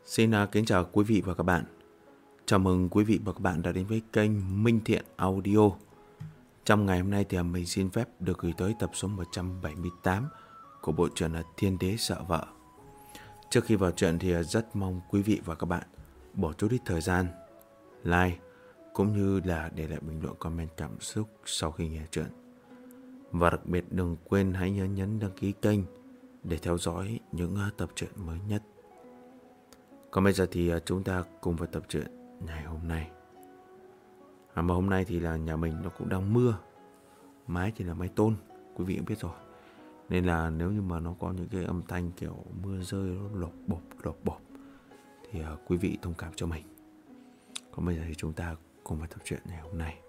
Xin kính chào quý vị và các bạn. Chào mừng quý vị và các bạn đã đến với kênh Minh Thiện Audio. Trong ngày hôm nay thì mình xin phép được gửi tới tập số 178 của bộ truyện Thiên Đế Sợ Vợ. Trước khi vào truyện thì rất mong quý vị và các bạn bỏ chút ít thời gian like cũng như là để lại bình luận comment cảm xúc sau khi nghe truyện. Và đặc biệt đừng quên hãy nhấn đăng ký kênh để theo dõi những tập truyện mới nhất. Còn bây giờ thì chúng ta cùng vào tập truyện ngày hôm nay. Mà hôm nay thì là nhà mình nó cũng đang mưa. Mái thì là mái tôn, quý vị cũng biết rồi. Nên là nếu như mà nó có những cái âm thanh kiểu mưa rơi nó lộp bộp thì quý vị thông cảm cho mình. Còn bây giờ thì chúng ta cùng vào tập truyện ngày hôm nay.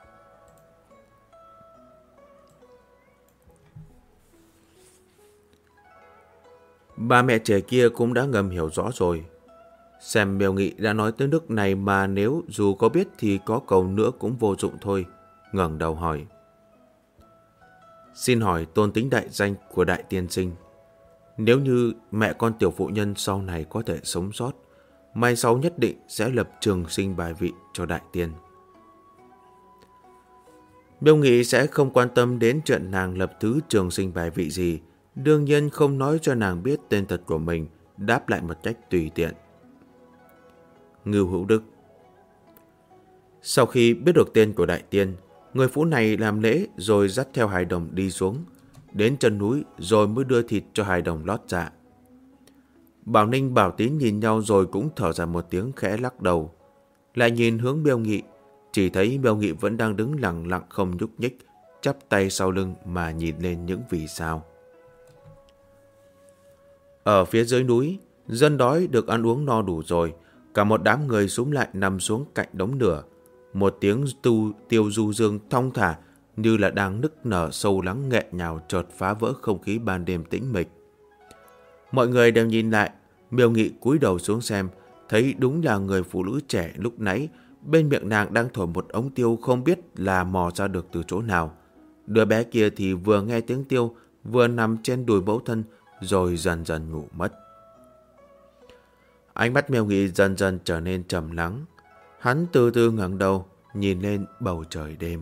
Ba mẹ trẻ kia cũng đã ngầm hiểu rõ rồi. Xem Miêu Nghị đã nói tới nước này mà nếu dù có biết thì có cầu nữa cũng vô dụng thôi. Ngẩng đầu hỏi. Xin hỏi tôn tính đại danh của đại tiên sinh. Nếu như mẹ con tiểu phụ nhân sau này có thể sống sót, mai sau nhất định sẽ lập trường sinh bài vị cho đại tiên. Miêu Nghị sẽ không quan tâm đến chuyện nàng lập thứ trường sinh bài vị gì, đương nhiên không nói cho nàng biết tên thật của mình, đáp lại một cách tùy tiện. Ngưu Hữu Đức. Sau khi biết được tên của đại tiên, người phụ này làm lễ rồi dắt theo hài đồng đi xuống, đến chân núi rồi mới đưa thịt cho hài đồng lót dạ. Bảo Ninh Bảo Tín nhìn nhau rồi cũng thở ra một tiếng khẽ lắc đầu, lại nhìn hướng Miêu Nghị, chỉ thấy Miêu Nghị vẫn đang đứng lặng lặng không nhúc nhích, chắp tay sau lưng mà nhìn lên những vì sao. Ở phía dưới núi, dân đói được ăn uống no đủ rồi, cả một đám người xúm lại nằm xuống cạnh đống lửa. Một tiếng tiêu du dương thong thả như là đang nức nở sâu lắng nghẹn ngào chợt phá vỡ không khí ban đêm tĩnh mịch. Mọi người đều nhìn lại, Miêu Nghị cúi đầu xuống xem, thấy đúng là người phụ nữ trẻ lúc nãy, bên miệng nàng đang thổi một ống tiêu không biết là mò ra được từ chỗ nào. Đứa bé kia thì vừa nghe tiếng tiêu, vừa nằm trên đùi mẫu thân, rồi dần dần ngủ mất. Ánh mắt Miêu Nghị dần dần trở nên trầm lắng. Hắn từ từ ngẩng đầu, nhìn lên bầu trời đêm.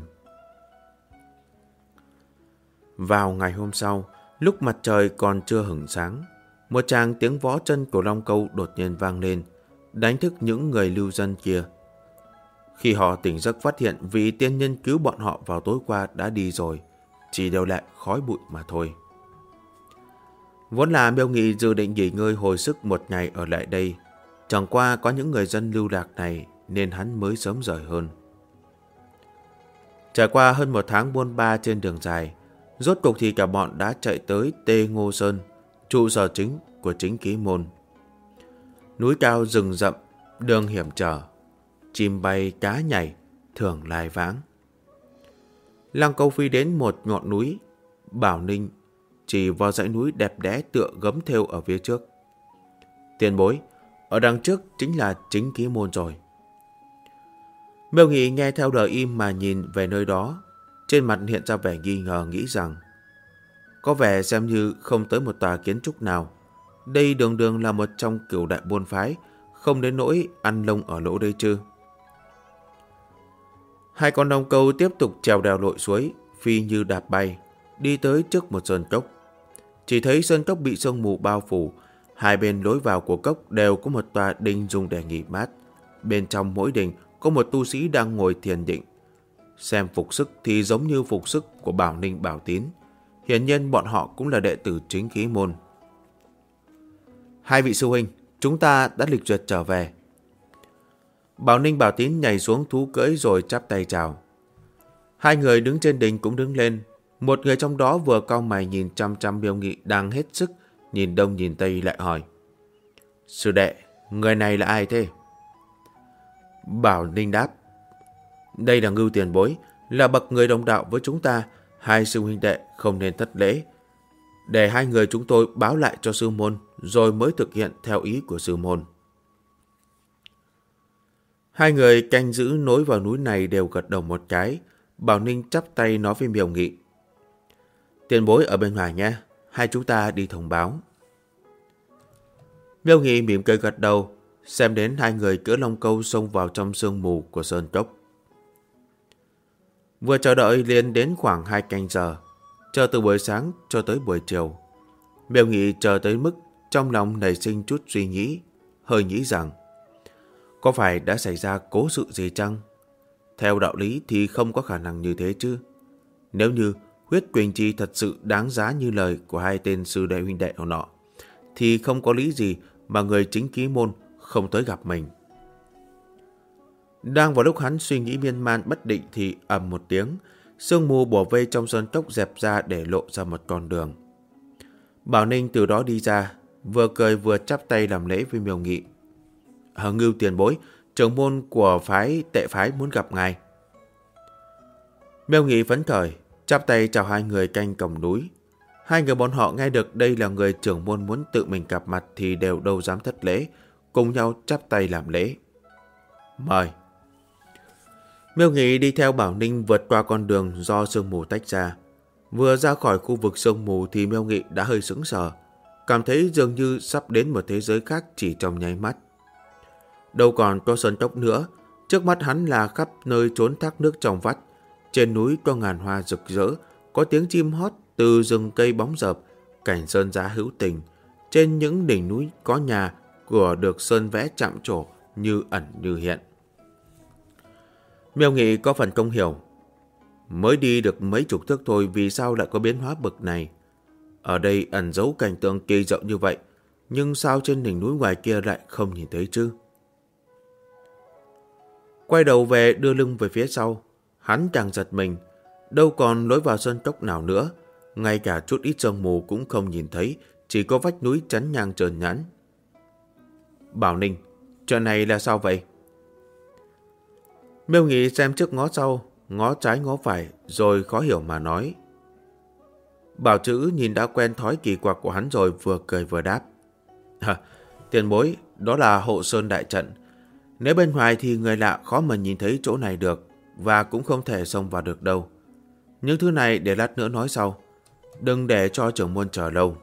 Vào ngày hôm sau, lúc mặt trời còn chưa hửng sáng, một tràng tiếng vó chân của Long Câu đột nhiên vang lên, đánh thức những người lưu dân kia. Khi họ tỉnh giấc phát hiện vị tiên nhân cứu bọn họ vào tối qua đã đi rồi, chỉ đều lại khói bụi mà thôi. Vốn là Miêu Nghị dự định nghỉ ngơi hồi sức một ngày ở lại đây, chẳng qua có những người dân lưu lạc này nên hắn mới sớm rời hơn. Trải qua hơn một tháng buôn ba trên đường dài, rốt cuộc thì cả bọn đã chạy tới Tê Ngô Sơn, trụ sở chính của Chính Ký Môn. Núi cao rừng rậm, đường hiểm trở, chim bay cá nhảy, thường lai vãng. Lăng Câu phi đến một ngọn núi, Bảo Ninh chỉ vào dãy núi đẹp đẽ tựa gấm thêu ở phía trước. Tiền bối, ở đằng trước chính là Chính Ký Môn rồi. Miêu Nghị nghe theo lời im mà nhìn về nơi đó, trên mặt hiện ra vẻ nghi ngờ, nghĩ rằng có vẻ xem như không tới một tòa kiến trúc nào. Đây đường đường là một trong cửu đại môn phái, không đến nỗi ăn lông ở lỗ đây chứ. Hai con Long Câu tiếp tục trèo đèo lội suối, phi như đạp bay, đi tới trước một sơn cốc. Chỉ thấy sơn cốc bị sương mù bao phủ, hai bên lối vào của cốc đều có một tòa đình dùng để nghỉ mát. Bên trong mỗi đình có một tu sĩ đang ngồi thiền định. Xem phục sức thì giống như phục sức của Bảo Ninh Bảo Tín. Hiển nhiên bọn họ cũng là đệ tử Chính Ký Môn. Hai vị sư huynh, chúng ta đã lịch duyệt trở về. Bảo Ninh Bảo Tín nhảy xuống thú cưỡi rồi chắp tay chào. Hai người đứng trên đình cũng đứng lên. Một người trong đó vừa cau mày nhìn chăm chăm Miêu Nghị đang hết sức, nhìn đông nhìn tây lại hỏi. Sư đệ, người này là ai thế? Bảo Ninh đáp. Đây là Ngưu tiền bối, là bậc người đồng đạo với chúng ta, hai sư huynh đệ không nên thất lễ. Để hai người chúng tôi báo lại cho sư môn, rồi mới thực hiện theo ý của sư môn. Hai người canh giữ nối vào núi này đều gật đầu một cái. Bảo Ninh chắp tay nói với Miêu Nghị. Tiền bối ở bên ngoài nha, hai chúng ta đi thông báo. Miêu Nghị mỉm cười gật đầu, xem đến hai người cưỡi long câu xông vào trong sương mù của sơn cốc. Vừa chờ đợi liền đến khoảng 2 canh giờ, chờ từ buổi sáng cho tới buổi chiều. Miêu Nghị chờ tới mức trong lòng nảy sinh chút suy nghĩ, hơi nghĩ rằng có phải đã xảy ra cố sự gì chăng? Theo đạo lý thì không có khả năng như thế chứ. Nếu như huyết Quỳnh Chi thật sự đáng giá như lời của hai tên sư đệ huynh đệ nọ, thì không có lý gì mà người chính ký môn không tới gặp mình. Đang vào lúc hắn suy nghĩ miên man bất định thì ầm một tiếng, sương mù bủa vây trong sơn cốc dẹp ra để lộ ra một con đường. Bảo Ninh từ đó đi ra, vừa cười vừa chắp tay làm lễ với Miêu Nghị. Ngưu tiền bối, trưởng môn của phái Tệ phái muốn gặp ngài. Miêu Nghị phấn khởi, chắp tay chào hai người canh cổng núi. Hai người bọn họ nghe được đây là người trưởng môn muốn tự mình gặp mặt thì đều đâu dám thất lễ, cùng nhau chắp tay làm lễ. Mời. Miêu Nghị đi theo Bảo Ninh vượt qua con đường do sương mù tách ra. Vừa ra khỏi khu vực sương mù thì Miêu Nghị đã hơi sững sờ, cảm thấy dường như sắp đến một thế giới khác chỉ trong nháy mắt. Đâu còn có sơn cốc nữa, trước mắt hắn là khắp nơi trốn thác nước trong vắt. Trên núi có ngàn hoa rực rỡ, có tiếng chim hót từ rừng cây bóng rợp, cảnh sơn giá hữu tình. Trên những đỉnh núi có nhà cửa được sơn vẽ chạm trổ như ẩn như hiện. Miêu Nghị có phần không hiểu, mới đi được mấy chục thước thôi vì sao lại có biến hóa bực này. Ở đây ẩn giấu cảnh tượng kỳ diệu như vậy, nhưng sao trên đỉnh núi ngoài kia lại không nhìn thấy chứ? Quay đầu về đưa lưng về phía sau, hắn càng giật mình, đâu còn lối vào sơn cốc nào nữa, ngay cả chút ít sương mù cũng không nhìn thấy, chỉ có vách núi chắn ngang trơn nhẵn. Bảo Ninh, chuyện này là sao vậy? Miêu Nghị xem trước ngó sau, ngó trái ngó phải, rồi khó hiểu mà nói. Bảo Chữ nhìn đã quen thói kỳ quặc của hắn rồi vừa cười vừa đáp. Tiền bối, đó là hộ sơn đại trận. Nếu bên ngoài thì người lạ khó mà nhìn thấy chỗ này được, và cũng không thể xông vào được đâu. Những thứ này để lát nữa nói sau, đừng để cho trưởng môn chờ lâu.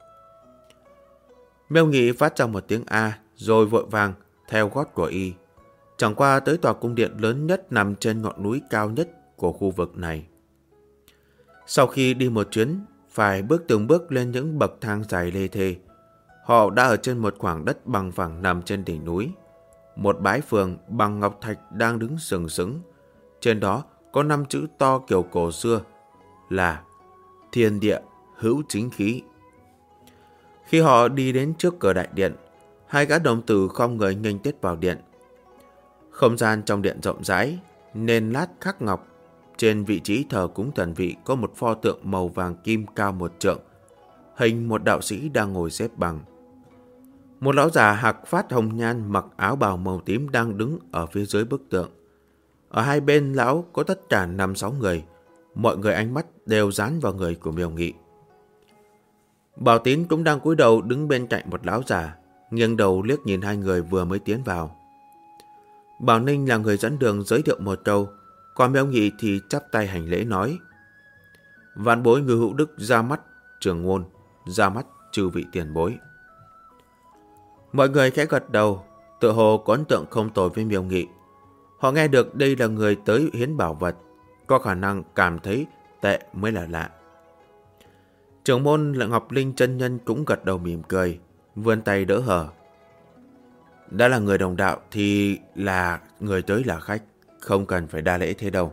Miêu Nghị phát ra một tiếng A, rồi vội vàng theo gót của y, chẳng qua tới tòa cung điện lớn nhất nằm trên ngọn núi cao nhất của khu vực này. Sau khi đi một chuyến, phải bước từng bước lên những bậc thang dài lê thê, họ đã ở trên một khoảng đất bằng phẳng nằm trên đỉnh núi. Một bãi phường bằng ngọc thạch đang đứng sừng sững. Trên đó có 5 chữ to kiểu cổ xưa là Thiên địa hữu chính khí. Khi họ đi đến trước cửa đại điện, hai gã đồng tử khom người nghênh tiếp vào điện. Không gian trong điện rộng rãi, nền lát khắc ngọc. Trên vị trí thờ cúng thần vị có một pho tượng màu vàng kim cao 1 trượng, hình một đạo sĩ đang ngồi xếp bằng. Một lão già hạc phát hồng nhan mặc áo bào màu tím đang đứng ở phía dưới bức tượng. Ở hai bên lão có tất cả 5-6 người, mọi người ánh mắt đều dán vào người của Miêu Nghị. Bảo Tín cũng đang cúi đầu đứng bên cạnh một lão già, nghiêng đầu liếc nhìn hai người vừa mới tiến vào. Bảo Ninh là người dẫn đường giới thiệu một câu, còn Miêu Nghị thì chắp tay hành lễ nói: Vạn bối Ngư Hữu Đức ra mắt trưởng môn, ra mắt chư vị tiền bối. Mọi người khẽ gật đầu, tựa hồ có ấn tượng không tồi với Miêu Nghị. Họ nghe được đây là người tới hiến bảo vật, có khả năng cảm thấy tệ mới là lạ. Trưởng môn Ngọc Linh chân nhân cũng gật đầu mỉm cười, vươn tay đỡ hở. Đã là người đồng đạo thì là người tới là khách, không cần phải đa lễ thế đâu.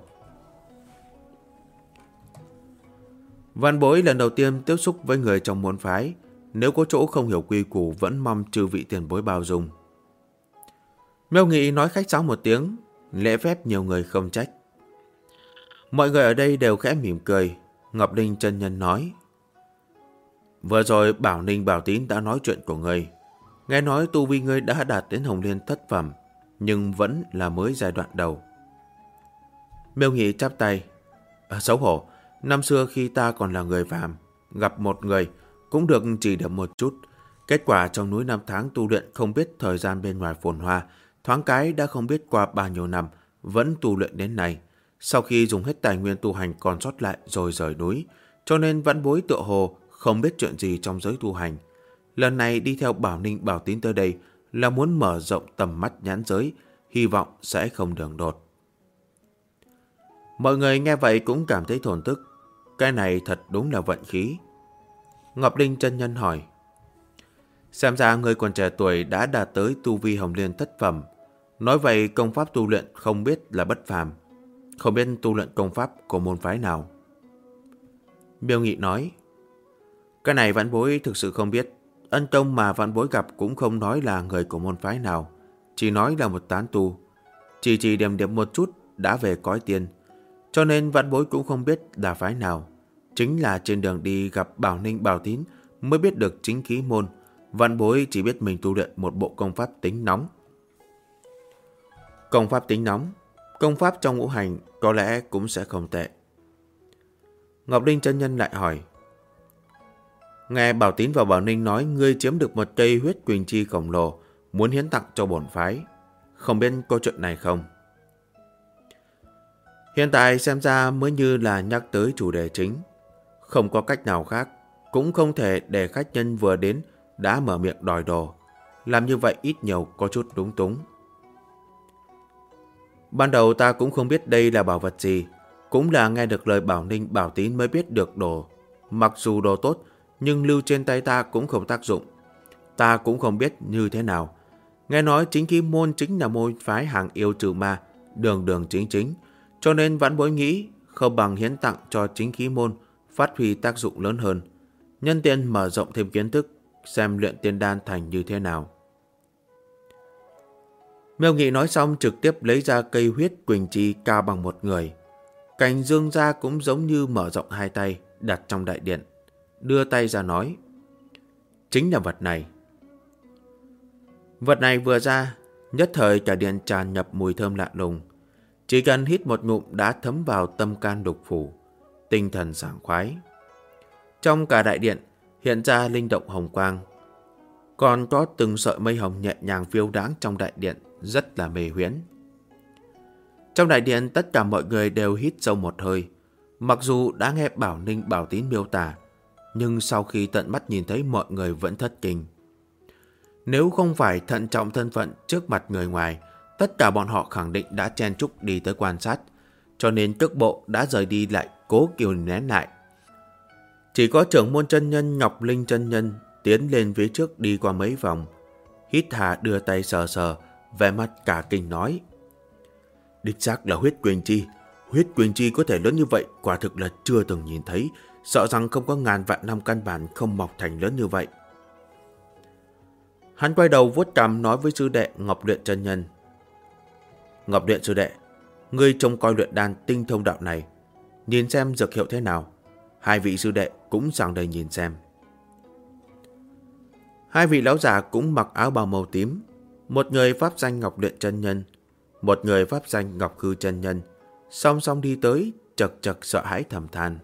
Văn bối lần đầu tiên tiếp xúc với người trong môn phái, nếu có chỗ không hiểu quy củ vẫn mong chư vị tiền bối bao dung. Miêu Nghị nói khách sáo một tiếng, lễ phép nhiều người không trách. Mọi người ở đây đều khẽ mỉm cười. Ngọc Linh chân nhân nói: Vừa rồi Bảo Ninh Bảo Tín đã nói chuyện của ngươi. Nghe nói tu vi ngươi đã đạt đến Hồng Liên thất phẩm, nhưng vẫn là mới giai đoạn đầu. Miêu Nghị chắp tay: Xấu hổ, năm xưa khi ta còn là người phàm, gặp một người cũng được chỉ điểm một chút. Kết quả trong núi 5 tháng tu luyện không biết thời gian bên ngoài phồn hoa, thoáng cái đã không biết qua bao nhiêu năm, vẫn tu luyện đến nay. Sau khi dùng hết tài nguyên tu hành còn sót lại rồi rời núi, cho nên vãn bối tựa hồ không biết chuyện gì trong giới tu hành. Lần này đi theo Bảo Ninh Bảo Tín tới đây là muốn mở rộng tầm mắt nhãn giới, hy vọng sẽ không đường đột. Mọi người nghe vậy cũng cảm thấy thổn thức. Cái này thật đúng là vận khí. Ngọc Linh chân nhân hỏi: xem ra người còn trẻ tuổi đã đạt tới tu vi Hồng Liên thất phẩm. Nói vậy công pháp tu luyện không biết là bất phàm. Không biết tu luyện công pháp của môn phái nào? Miêu Nghị nói: cái này vãn bối thực sự không biết. Ân công mà vãn bối gặp cũng không nói là người của môn phái nào, chỉ nói là một tán tu. Chỉ điểm điểm một chút đã về cõi tiên, cho nên vãn bối cũng không biết là phái nào. Chính là trên đường đi gặp Bảo Ninh Bảo Tín mới biết được chính khí môn. Vãn bối chỉ biết mình tu luyện một bộ công pháp tính nóng. Công pháp tính nóng, công pháp trong ngũ hành có lẽ cũng sẽ không tệ. Ngọc Linh chân nhân lại hỏi: nghe Bảo Tín và Bảo Ninh nói ngươi chiếm được một cây huyết quỳnh chi khổng lồ, muốn hiến tặng cho bổn phái. Không biết câu chuyện này không? Hiện tại xem ra mới như là nhắc tới chủ đề chính. Không có cách nào khác, cũng không thể để khách nhân vừa đến đã mở miệng đòi đồ. Làm như vậy ít nhiều có chút lúng túng. Ban đầu ta cũng không biết đây là bảo vật gì, cũng là nghe được lời Bảo Ninh Bảo Tín mới biết được đồ. Mặc dù đồ tốt, nhưng lưu trên tay ta cũng không tác dụng. Ta cũng không biết như thế nào. Nghe nói chính khí môn chính là môn phái hàng yêu trừ ma, đường đường chính chính, cho nên vãn bối nghĩ không bằng hiến tặng cho chính khí môn, phát huy tác dụng lớn hơn. Nhân tiện mở rộng thêm kiến thức, xem luyện tiên đan thành như thế nào. Miêu Nghị nói xong trực tiếp lấy ra cây huyết quỳnh chi cao bằng một người. Cành dương ra cũng giống như mở rộng hai tay, đặt trong đại điện. Đưa tay ra nói: chính là vật này. Vật này vừa ra, nhất thời cả điện tràn nhập mùi thơm lạ lùng. Chỉ cần hít một ngụm đã thấm vào tâm can lục phủ, tinh thần sảng khoái. Trong cả đại điện hiện ra linh động hồng quang, còn có từng sợi mây hồng nhẹ nhàng phiêu đáng trong đại điện, rất là mê huyễn. Trong đại điện tất cả mọi người đều hít sâu một hơi. Mặc dù đã nghe Bảo Ninh Bảo Tín miêu tả, nhưng sau khi tận mắt nhìn thấy mọi người vẫn thất kinh. Nếu không phải thận trọng thân phận trước mặt người ngoài, tất cả bọn họ khẳng định đã chen chúc đi tới quan sát, cho nên cước bộ đã rời đi lại cố kìm nén lại. Chỉ có trưởng môn chân nhân Ngọc Linh chân nhân tiến lên phía trước đi qua mấy vòng, hít hà đưa tay sờ sờ, vẻ mặt cả kinh nói: đích xác là huyết quỳnh chi. Huyết quỳnh chi có thể lớn như vậy quả thực là chưa từng nhìn thấy, sợ rằng không có ngàn vạn năm căn bản không mọc thành lớn như vậy. Hắn quay đầu vuốt cằm nói với sư đệ Ngọc Luyện chân nhân: Ngọc Luyện sư đệ, ngươi trông coi luyện đan tinh thông đạo này, nhìn xem dược hiệu thế nào. Hai vị sư đệ cũng sang đây nhìn xem. Hai vị lão già cũng mặc áo bào màu tím, một người pháp danh Ngọc Luyện chân nhân, một người pháp danh Ngọc Hư chân nhân, song song đi tới, chật chật sợ hãi thầm than.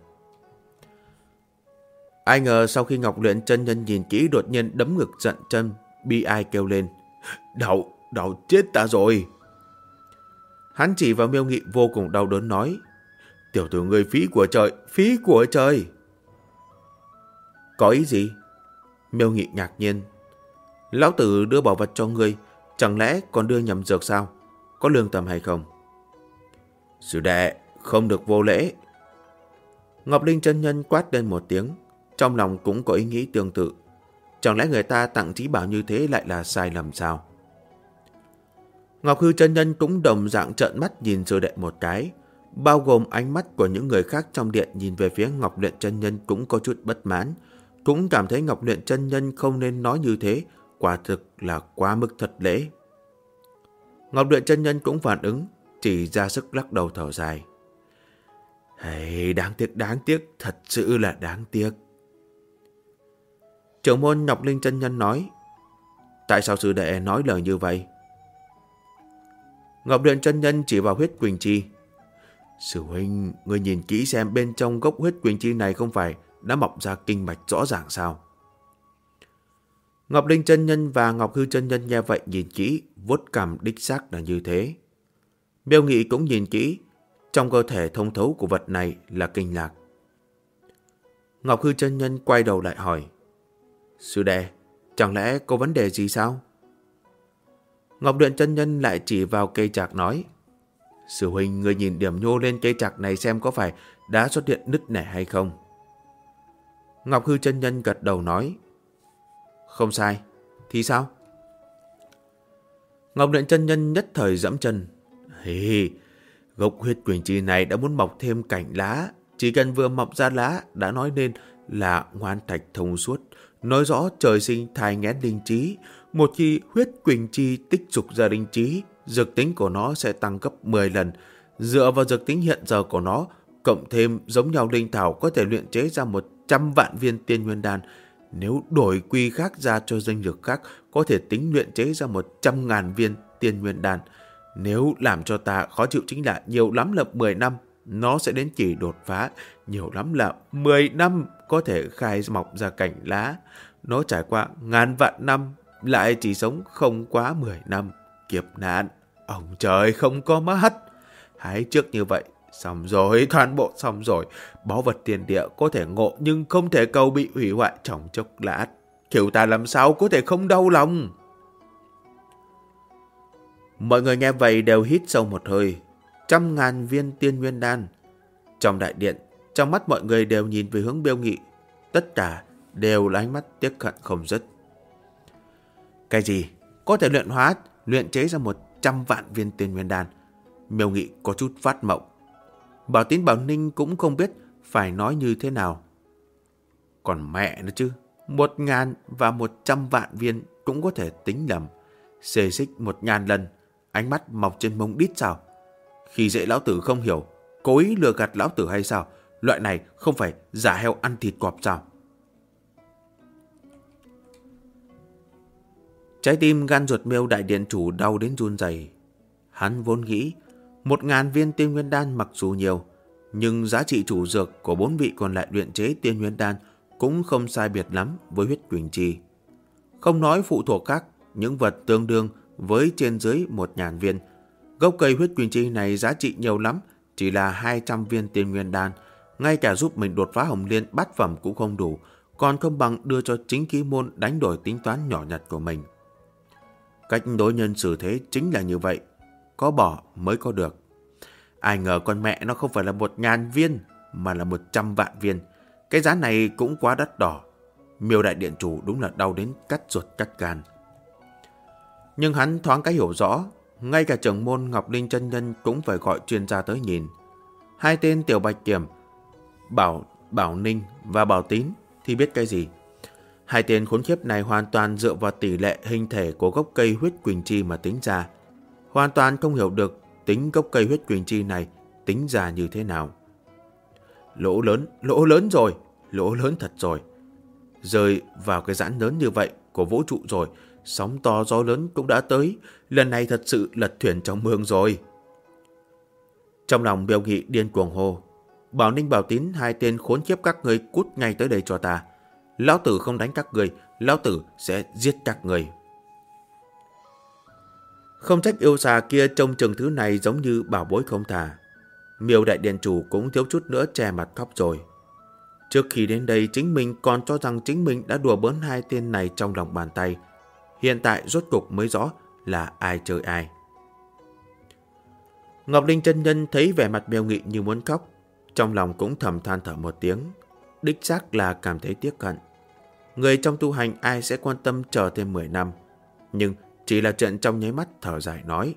Ai ngờ sau khi Ngọc Luyện chân nhân nhìn kỹ đột nhiên đấm ngực giận chân, bi ai kêu lên: Đau chết ta rồi. Hắn chỉ vào Miêu Nghị vô cùng đau đớn nói: tiểu tử người phí của trời. Có ý gì? Miêu Nghị ngạc nhiên. Lão tử đưa bảo vật cho ngươi, chẳng lẽ còn đưa nhầm dược sao? Có lương tâm hay không? Sư đệ, không được vô lễ. Ngọc Linh chân nhân quát lên một tiếng, trong lòng cũng có ý nghĩ tương tự. Chẳng lẽ người ta tặng trí bảo như thế lại là sai lầm sao? Ngọc Hư chân nhân cũng đồng dạng trợn mắt nhìn sư đệ một cái, bao gồm ánh mắt của những người khác trong điện nhìn về phía Ngọc Luyện chân nhân cũng có chút bất mãn, cũng cảm thấy Ngọc Luyện chân nhân không nên nói như thế, quả thực là quá mức thật lễ. Ngọc Luyện chân nhân cũng phản ứng, chỉ ra sức lắc đầu thở dài. Hey, đáng tiếc, thật sự là đáng tiếc. Trưởng môn Ngọc Linh chân nhân nói: tại sao sư đệ nói lời như vậy? Ngọc Luyện chân nhân chỉ vào huyết quỳnh chi. Sư huynh, ngươi nhìn kỹ xem bên trong gốc huyết quỳnh chi này không phải đã mọc ra kinh mạch rõ ràng sao? Ngọc Linh chân nhân và Ngọc Hư chân nhân nghe vậy nhìn kỹ, vuốt cằm đích xác là như thế. Miêu Nghị cũng nhìn kỹ, trong cơ thể thông thấu của vật này là kinh lạc. Ngọc Hư chân nhân quay đầu lại hỏi: sư đệ, chẳng lẽ có vấn đề gì sao? Ngọc Luyện chân nhân lại chỉ vào cây trạc nói: Sư huynh, người nhìn điểm nhô lên cây trạc này xem có phải đã xuất hiện nứt nẻ hay không. Ngọc Hư chân nhân gật đầu nói: Không sai. Thì sao? Ngọc Luyện chân nhân nhất thời giẫm chân: Gốc huyết quỳnh chi này đã muốn mọc thêm cành lá, chỉ cần vừa mọc ra lá đã nói nên là ngoan thạch thông suốt, nói rõ trời sinh thai nghén linh trí. Một khi huyết quỳnh chi tích dục ra linh trí, dược tính của nó sẽ tăng gấp 10 lần. Dựa vào dược tính hiện giờ của nó, cộng thêm giống nhau linh thảo có thể luyện chế ra 100 vạn viên tiên nguyên đan. Nếu đổi quy khác ra cho danh dược khác, có thể tính luyện chế ra 100.000 viên tiên nguyên đan. Nếu làm cho ta khó chịu chính là nhiều lắm là 10 năm, nó sẽ đến kỳ đột phá. Nhiều lắm là 10 năm có thể khai mọc ra cành lá. Nó trải qua ngàn vạn năm, lại chỉ sống không quá 10 năm. Kiếp nạn, ông trời không có mắt. Hái trước như vậy, xong rồi, toàn bộ xong rồi. Báu vật tiền địa có thể ngộ nhưng không thể cầu bị hủy hoại trong chốc lát. Kiểu ta làm sao có thể không đau lòng. Mọi người nghe vậy đều hít sâu một hơi. 100.000 viên tiên nguyên đan. Trong đại điện, trong mắt mọi người đều nhìn về hướng Miêu Nghị. Tất cả đều là ánh mắt tiếc hận không dứt. Cái gì? Có thể luyện chế ra 100 vạn viên tiên nguyên đan. Miêu Nghị có chút phát mộng. Bảo Tín Bảo Ninh cũng không biết phải nói như thế nào. Còn mẹ nữa chứ, 1.000 và 100 vạn viên cũng có thể tính lầm. Xê xích 1.000 lần, ánh mắt mọc trên mông đít sao? Khi dễ lão tử không hiểu, cố ý lừa gạt lão tử hay sao? Loại này không phải giả heo ăn thịt cọp sao? Trái tim gan ruột Miêu đại điện chủ đau đến run rẩy. Hắn vốn nghĩ 1.000 viên tiên nguyên đan mặc dù nhiều, nhưng giá trị chủ dược của 4 vị còn lại luyện chế tiên nguyên đan cũng không sai biệt lắm với huyết quỳnh chi. Không nói phụ thuộc khác, những vật tương đương với trên dưới 1.000 viên. Gốc cây huyết quỳnh chi này giá trị nhiều lắm, chỉ là 200 viên tiên nguyên đan. Ngay cả giúp mình đột phá hồng liên bát phẩm cũng không đủ, còn không bằng đưa cho chính khí môn đánh đổi tính toán nhỏ nhặt của mình. Cách đối nhân xử thế chính là như vậy, có bỏ mới có được. Ai ngờ con mẹ nó không phải là 1.000 viên, mà là 100 vạn viên. Cái giá này cũng quá đắt đỏ. Miêu đại điện chủ đúng là đau đến cắt ruột cắt gan. Nhưng hắn thoáng cái hiểu rõ, ngay cả trưởng môn Ngọc Linh chân nhân cũng phải gọi chuyên gia tới nhìn. Hai tên Tiểu Bạch Kiểm, Bảo Ninh và Bảo Tín thì biết cái gì. Hai tên khốn khiếp này hoàn toàn dựa vào tỷ lệ hình thể của gốc cây huyết quỳnh chi mà tính ra. Hoàn toàn không hiểu được tính gốc cây huyết quỳnh chi này tính ra như thế nào. Lỗ lớn rồi, lỗ lớn thật rồi. Rơi vào cái giãn lớn như vậy của vũ trụ rồi, sóng to gió lớn cũng đã tới, lần này thật sự lật thuyền trong mương rồi. Trong lòng Miêu Nghị điên cuồng hô: Bảo Ninh, Bảo Tín, hai tên khốn kiếp các người cút ngay tới đây cho ta. Lão tử không đánh các người, lão tử sẽ giết các người. Không trách yêu xà kia trông chừng thứ này giống như bảo bối không thà. Miêu đại điện chủ cũng thiếu chút nữa che mặt khóc rồi. Trước khi đến đây chính mình còn cho rằng chính mình đã đùa bỡn hai tên này trong lòng bàn tay. Hiện tại rốt cục mới rõ là ai chơi ai. Ngọc Linh chân nhân thấy vẻ mặt Miêu Nghị như muốn khóc, trong lòng cũng thầm than thở một tiếng. Đích xác là cảm thấy tiếc hận. Người trong tu hành ai sẽ quan tâm chờ thêm 10 năm. Nhưng chỉ là chuyện trong nháy mắt, thở dài nói: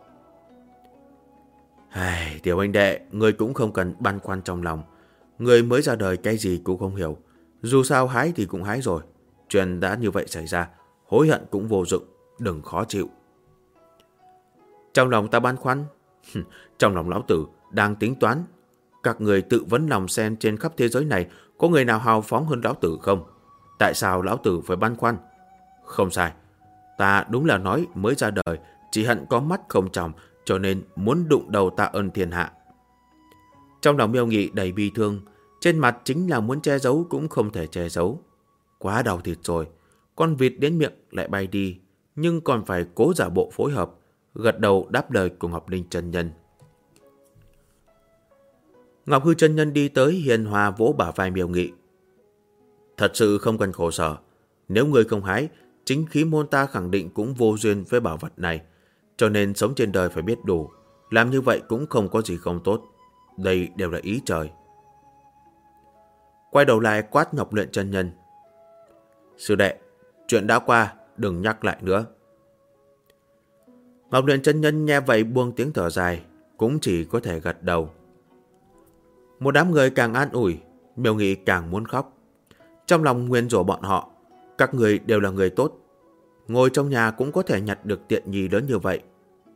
Tiểu huynh đệ, người cũng không cần băn khoăn trong lòng. Người mới ra đời cái gì cũng không hiểu. Dù sao hái thì cũng hái rồi. Chuyện đã như vậy xảy ra, hối hận cũng vô dụng, đừng khó chịu. Trong lòng ta băn khoăn? Trong lòng lão tử đang tính toán. Các người tự vấn lòng xem trên khắp thế giới này có người nào hào phóng hơn lão tử không? Tại sao lão tử phải băn khoăn? Không sai, ta đúng là nói mới ra đời, chỉ hận có mắt không tròng, cho nên muốn đụng đầu tạ ơn thiên hạ. Trong lòng Miêu Nghị đầy bi thương, trên mặt chính là muốn che giấu cũng không thể che giấu. Quá đau thịt rồi, con vịt đến miệng lại bay đi, nhưng còn phải cố giả bộ phối hợp, gật đầu đáp lời của Ngọc Linh chân nhân. Ngọc Hư chân nhân đi tới hiền hòa vỗ bả vai Miêu Nghị. Thật sự không cần khổ sở, nếu người không hái, chính khí môn ta khẳng định cũng vô duyên với bảo vật này. Cho nên sống trên đời phải biết đủ, làm như vậy cũng không có gì không tốt. Đây đều là ý trời. Quay đầu lại quát Ngọc Luyện chân nhân. Sư đệ, chuyện đã qua, đừng nhắc lại nữa. Ngọc Luyện chân nhân nghe vậy buông tiếng thở dài, cũng chỉ có thể gật đầu. Một đám người càng an ủi, Miêu Nghị càng muốn khóc. Trong lòng nguyên rủa bọn họ, các người đều là người tốt, ngồi trong nhà cũng có thể nhặt được tiện nghi lớn như vậy.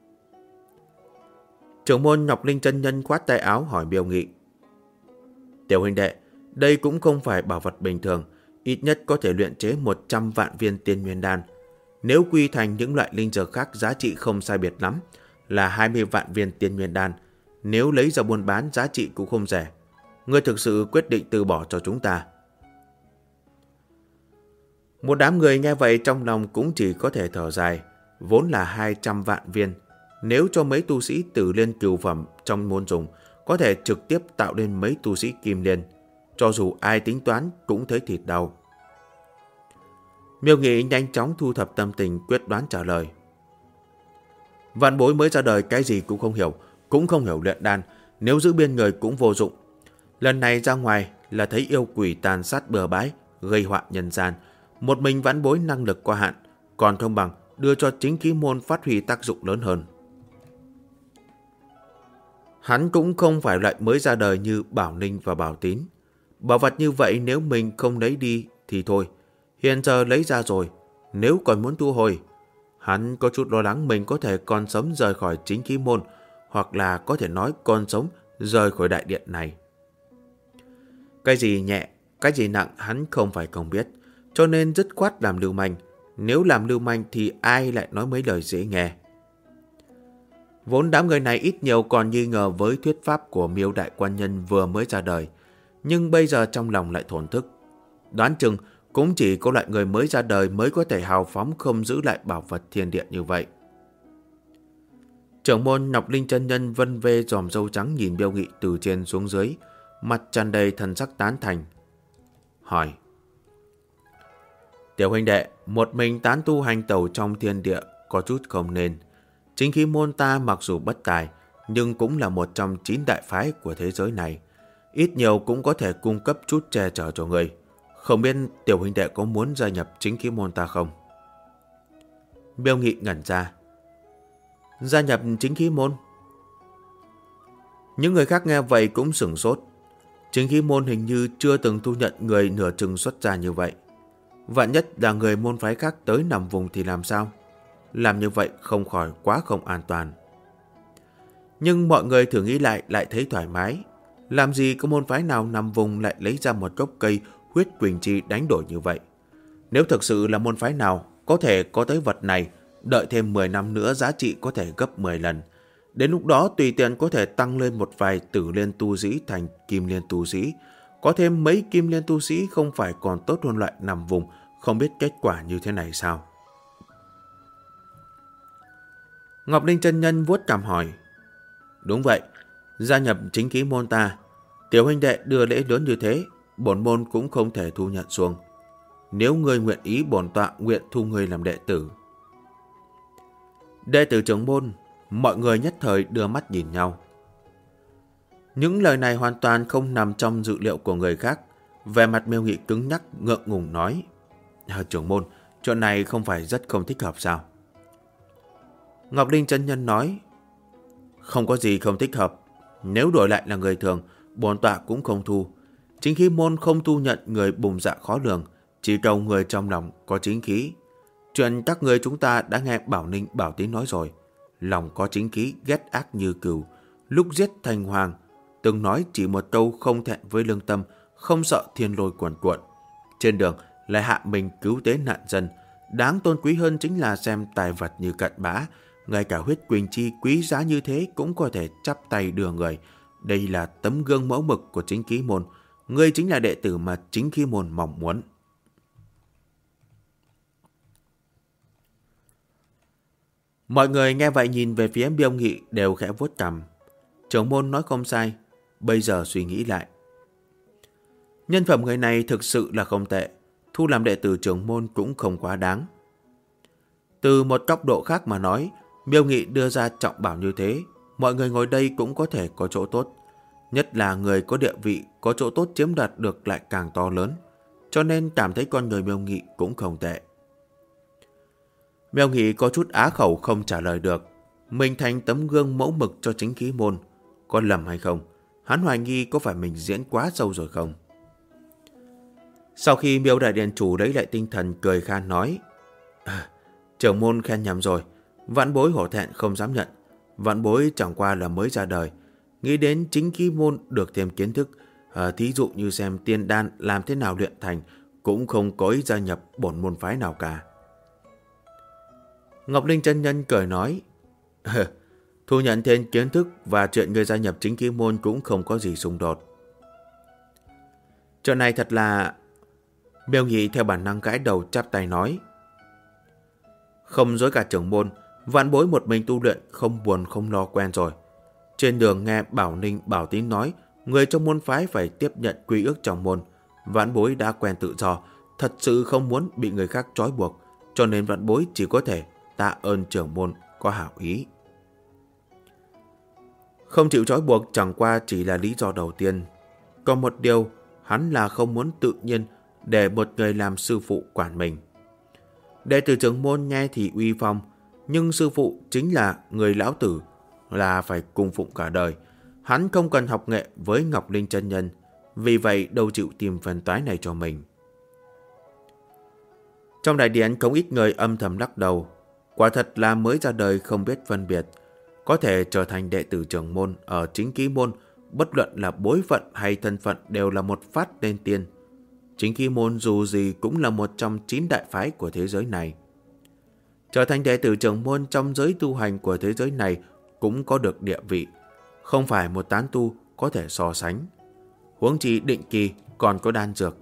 Trưởng môn Ngọc Linh chân nhân khoát tay áo hỏi Miêu Nghị. Tiểu huynh đệ, đây cũng không phải bảo vật bình thường, ít nhất có thể luyện chế 100 vạn viên tiên nguyên đan. Nếu quy thành những loại linh dược khác giá trị không sai biệt lắm, là 20 vạn viên tiên nguyên đan. Nếu lấy ra buôn bán giá trị cũng không rẻ. Ngươi thực sự quyết định từ bỏ cho chúng ta. Một đám người nghe vậy trong lòng cũng chỉ có thể thở dài. Vốn là 200 vạn viên. Nếu cho mấy tu sĩ tử liên cửu phẩm trong môn dùng, có thể trực tiếp tạo nên mấy tu sĩ kim liên. Cho dù ai tính toán cũng thấy thịt đau. Miêu Nghị nhanh chóng thu thập tâm tình, quyết đoán trả lời. Vạn bối mới ra đời cái gì cũng không hiểu luyện đan, nếu giữ bên người cũng vô dụng. Lần này ra ngoài là thấy yêu quỷ tàn sát bừa bãi, gây họa nhân gian. Một mình vãn bối năng lực có hạn, còn không bằng đưa cho chính khí môn phát huy tác dụng lớn hơn. Hắn cũng không phải loại mới ra đời như Bảo Ninh và Bảo Tín. Bảo vật như vậy nếu mình không lấy đi thì thôi. Hiện giờ lấy ra rồi, nếu còn muốn thu hồi, hắn có chút lo lắng mình có thể còn sống rời khỏi chính khí môn, hoặc là có thể nói còn sống rời khỏi đại điện này. Cái gì nhẹ, cái gì nặng hắn không phải không biết, cho nên dứt khoát làm lưu manh. Nếu làm lưu manh thì ai lại nói mấy lời dễ nghe. Vốn đám người này ít nhiều còn nghi ngờ với thuyết pháp của Miêu Đại Quan Nhân vừa mới ra đời, nhưng bây giờ trong lòng lại thổn thức. Đoán chừng cũng chỉ có loại người mới ra đời mới có thể hào phóng không giữ lại bảo vật thiên địa như vậy. Trưởng môn Ngọc Linh chân nhân vân vê dòm râu trắng nhìn Miêu Nghị từ trên xuống dưới, mặt tràn đầy thần sắc tán thành. Hỏi. Tiểu huynh đệ, một mình tán tu hành tẩu trong thiên địa có chút không nên. Chính khí môn ta mặc dù bất tài, nhưng cũng là một trong 9 đại phái của thế giới này. Ít nhiều cũng có thể cung cấp chút che chở cho người. Không biết tiểu huynh đệ có muốn gia nhập chính khí môn ta không? Miêu Nghị ngẩn ra. Gia nhập chính khí môn? Những người khác nghe vậy cũng sửng sốt. Chính khí môn hình như chưa từng thu nhận người nửa chừng xuất gia như vậy. Vạn nhất là người môn phái khác tới nằm vùng thì làm sao? Làm như vậy không khỏi quá không an toàn. Nhưng mọi người thử nghĩ lại thấy thoải mái. Làm gì có môn phái nào nằm vùng lại lấy ra một gốc cây huyết quỳnh chi đánh đổi như vậy? Nếu thực sự là môn phái nào có thể có tới vật này, đợi thêm 10 năm nữa giá trị có thể gấp 10 lần. Đến lúc đó tùy tiện có thể tăng lên một vài tử liên tu sĩ thành kim liên tu sĩ. Có thêm mấy kim liên tu sĩ không phải còn tốt hơn loại nằm vùng không biết kết quả như thế này sao? Ngọc Linh chân nhân vuốt cằm hỏi. Đúng vậy, gia nhập chính khí môn ta, tiểu huynh đệ đưa lễ lớn như thế, bổn môn cũng không thể thu nhận xuống. Nếu ngươi nguyện ý, bổn tọa nguyện thu ngươi làm đệ tử. Đệ tử trưởng môn, mọi người nhất thời đưa mắt nhìn nhau. Những lời này hoàn toàn không nằm trong dự liệu của người khác. Vẻ mặt Miêu Nghị cứng nhắc ngượng ngùng nói. Trưởng môn, chuyện này không phải rất không thích hợp sao? Ngọc Linh chân nhân nói. Không có gì không thích hợp. Nếu đổi lại là người thường, bổn tọa cũng không thu. Chính khí môn không thu nhận người bùng dạ khó lường, chỉ cầu người trong lòng có chính khí. Chuyện các người chúng ta đã nghe Bảo Ninh Bảo Tín nói rồi. Lòng có chính khí, ghét ác như cừu. Lúc giết thành hoàng, từng nói chỉ một câu không thẹn với lương tâm, không sợ thiên lôi cuồn cuộn. Trên đường lại hạ mình cứu tế nạn dân. Đáng tôn quý hơn chính là xem tài vật như cặn bã. Ngay cả huyết quỳnh chi quý giá như thế cũng có thể chắp tay đưa người. Đây là tấm gương mẫu mực của chính khí môn. Ngươi chính là đệ tử mà chính khí môn mong muốn. Mọi người nghe vậy nhìn về phía Miêu Nghị đều khẽ vuốt cằm. Trưởng môn nói không sai, bây giờ suy nghĩ lại. Nhân phẩm người này thực sự là không tệ, thu làm đệ tử trưởng môn cũng không quá đáng. Từ một góc độ khác mà nói, Miêu Nghị đưa ra trọng bảo như thế, mọi người ngồi đây cũng có thể có chỗ tốt. Nhất là người có địa vị, có chỗ tốt chiếm đoạt được lại càng to lớn. Cho nên cảm thấy con người Miêu Nghị cũng không tệ. Miêu Nghị có chút á khẩu không trả lời được. Mình thành tấm gương mẫu mực cho chính khí môn. Có lầm hay không? Hắn hoài nghi có phải mình diễn quá sâu rồi không? Sau khi Miêu đại điện chủ lấy lại tinh thần, cười khan nói: Trưởng môn khen nhầm rồi. Vãn bối hổ thẹn không dám nhận. Vãn bối chẳng qua là mới ra đời, nghĩ đến chính khí môn được thêm kiến thức, thí dụ như xem tiên đan làm thế nào luyện thành, cũng không có ý gia nhập bổn môn phái nào cả. Ngọc Linh chân nhân cười nói: Thu nhận thêm kiến thức và chuyện người gia nhập chính khí môn cũng không có gì xung đột. Chuyện này thật là... Miêu Nghị theo bản năng gãi đầu chắp tay nói: Không dối cả trưởng môn, vãn bối một mình tu luyện không buồn không lo quen rồi. Trên đường nghe Bảo Ninh Bảo Tín nói người trong môn phái phải tiếp nhận quy ước trong môn, vãn bối đã quen tự do, thật sự không muốn bị người khác trói buộc, cho nên vãn bối chỉ có thể tạ ơn trưởng môn có hảo ý. Không chịu trói buộc chẳng qua chỉ là lý do đầu tiên. Còn một điều, hắn là không muốn tự nhiên để một người làm sư phụ quản mình. Đệ tử trưởng môn nghe thì uy phong, nhưng sư phụ chính là người lão tử, là phải cung phụng cả đời. Hắn không cần học nghệ với Ngọc Linh chân nhân, vì vậy đâu chịu tìm phần toái này cho mình. Trong đại điện không ít người âm thầm lắc đầu. Quả thật là mới ra đời không biết phân biệt. Có thể trở thành đệ tử trưởng môn ở chính khí môn, bất luận là bối phận hay thân phận đều là một phát lên tiên. Chính khí môn dù gì cũng là một trong 9 đại phái của thế giới này. Trở thành đệ tử trưởng môn trong giới tu hành của thế giới này cũng có được địa vị, không phải một tán tu có thể so sánh. Huống chi định kỳ còn có đan dược.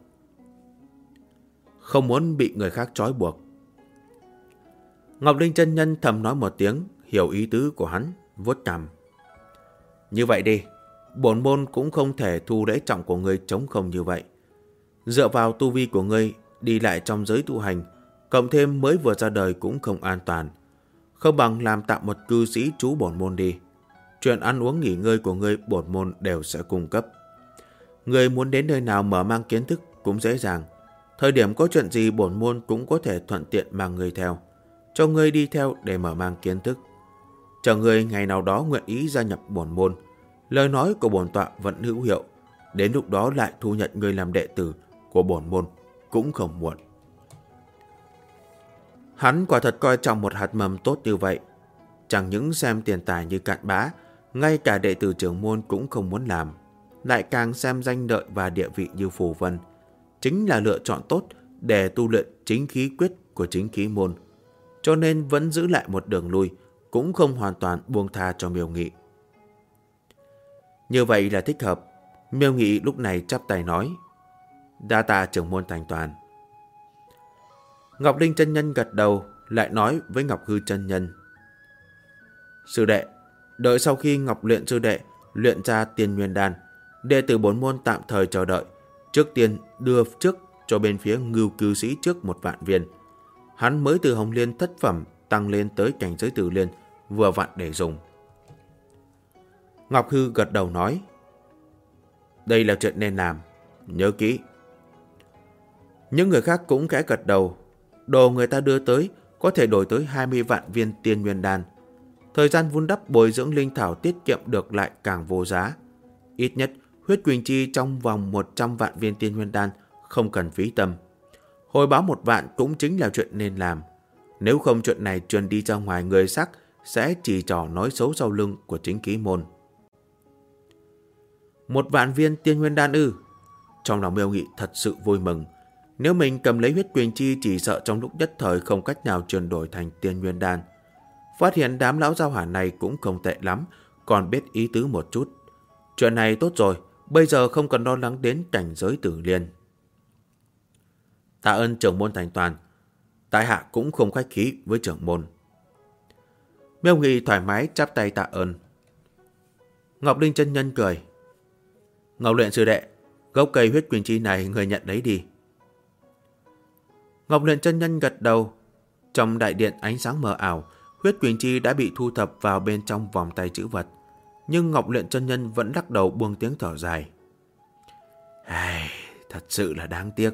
Không muốn bị người khác trói buộc. Ngọc Linh chân nhân thầm nói một tiếng, hiểu ý tứ của hắn, vuốt cằm. Như vậy đi, bổn môn cũng không thể thu lễ trọng của ngươi trống không như vậy. Dựa vào tu vi của ngươi đi lại trong giới tu hành, cộng thêm mới vừa ra đời cũng không an toàn. Không bằng làm tạm một cư sĩ trú bổn môn đi. Chuyện ăn uống nghỉ ngơi của ngươi bổn môn đều sẽ cung cấp. Ngươi muốn đến nơi nào mở mang kiến thức cũng dễ dàng. Thời điểm có chuyện gì bổn môn cũng có thể thuận tiện mang ngươi theo, cho ngươi đi theo để mở mang kiến thức. Chờ ngươi ngày nào đó nguyện ý gia nhập bổn môn, lời nói của bổn tọa vẫn hữu hiệu. Đến lúc đó lại thu nhận ngươi làm đệ tử của bổn môn cũng không muộn. Hắn quả thật coi trọng một hạt mầm tốt như vậy. Chẳng những xem tiền tài như cạn bã, ngay cả đệ tử trưởng môn cũng không muốn làm. Lại càng xem danh lợi và địa vị như phù vân. Chính là lựa chọn tốt để tu luyện chính khí quyết của chính khí môn. Cho nên vẫn giữ lại một đường lui, cũng không hoàn toàn buông tha cho Miêu Nghị. Như vậy là thích hợp. Miêu Nghị lúc này chắp tay nói: Đa tạ trưởng môn thành toàn. Ngọc Linh chân nhân gật đầu, lại nói với Ngọc Hư chân nhân: Sư đệ, đợi sau khi Ngọc luyện sư đệ luyện ra tiên nguyên đan, đệ tử bổn môn tạm thời chờ đợi. Trước tiên đưa trước cho bên phía Ngưu cư sĩ trước 1 vạn viên. Hắn mới từ Hồng Liên thất phẩm tăng lên tới cảnh giới Tử Liên, vừa vặn để dùng. Ngọc Hư gật đầu nói: Đây là chuyện nên làm, nhớ kỹ. Những người khác cũng khẽ gật đầu. Đồ người ta đưa tới có thể đổi tới 20 vạn viên tiên nguyên đan. Thời gian vun đắp bồi dưỡng linh thảo tiết kiệm được lại càng vô giá. Ít nhất huyết quỳnh chi trong vòng 100 vạn viên tiên nguyên đan không cần phí tâm. Hồi báo 1 vạn cũng chính là chuyện nên làm. Nếu không chuyện này truyền đi ra ngoài, người sắc sẽ chỉ trỏ nói xấu sau lưng của chính khí môn. 1 vạn viên tiên nguyên đan ư? Trong lòng Miêu Nghị thật sự vui mừng. Nếu mình cầm lấy huyết quỳnh chi chỉ sợ trong lúc nhất thời không cách nào chuyển đổi thành tiên nguyên đan. Phát hiện đám lão giao hỏa này cũng không tệ lắm, còn biết ý tứ một chút. Chuyện này tốt rồi, bây giờ không cần lo lắng đến cảnh giới Tử Liên. Tạ ơn trưởng môn thành toàn, tại hạ cũng không khách khí với trưởng môn. Miêu Nghị thoải mái chắp tay tạ ơn. Ngọc Linh chân nhân cười: Ngọc luyện sư đệ, gốc cây huyết quỳnh chi này người nhận lấy đi. Ngọc luyện chân nhân gật đầu. Trong đại điện ánh sáng mờ ảo, huyết quỳnh chi đã bị thu thập vào bên trong vòng tay trữ vật, nhưng Ngọc Luyện chân nhân vẫn lắc đầu buông tiếng thở dài. Thật sự là đáng tiếc.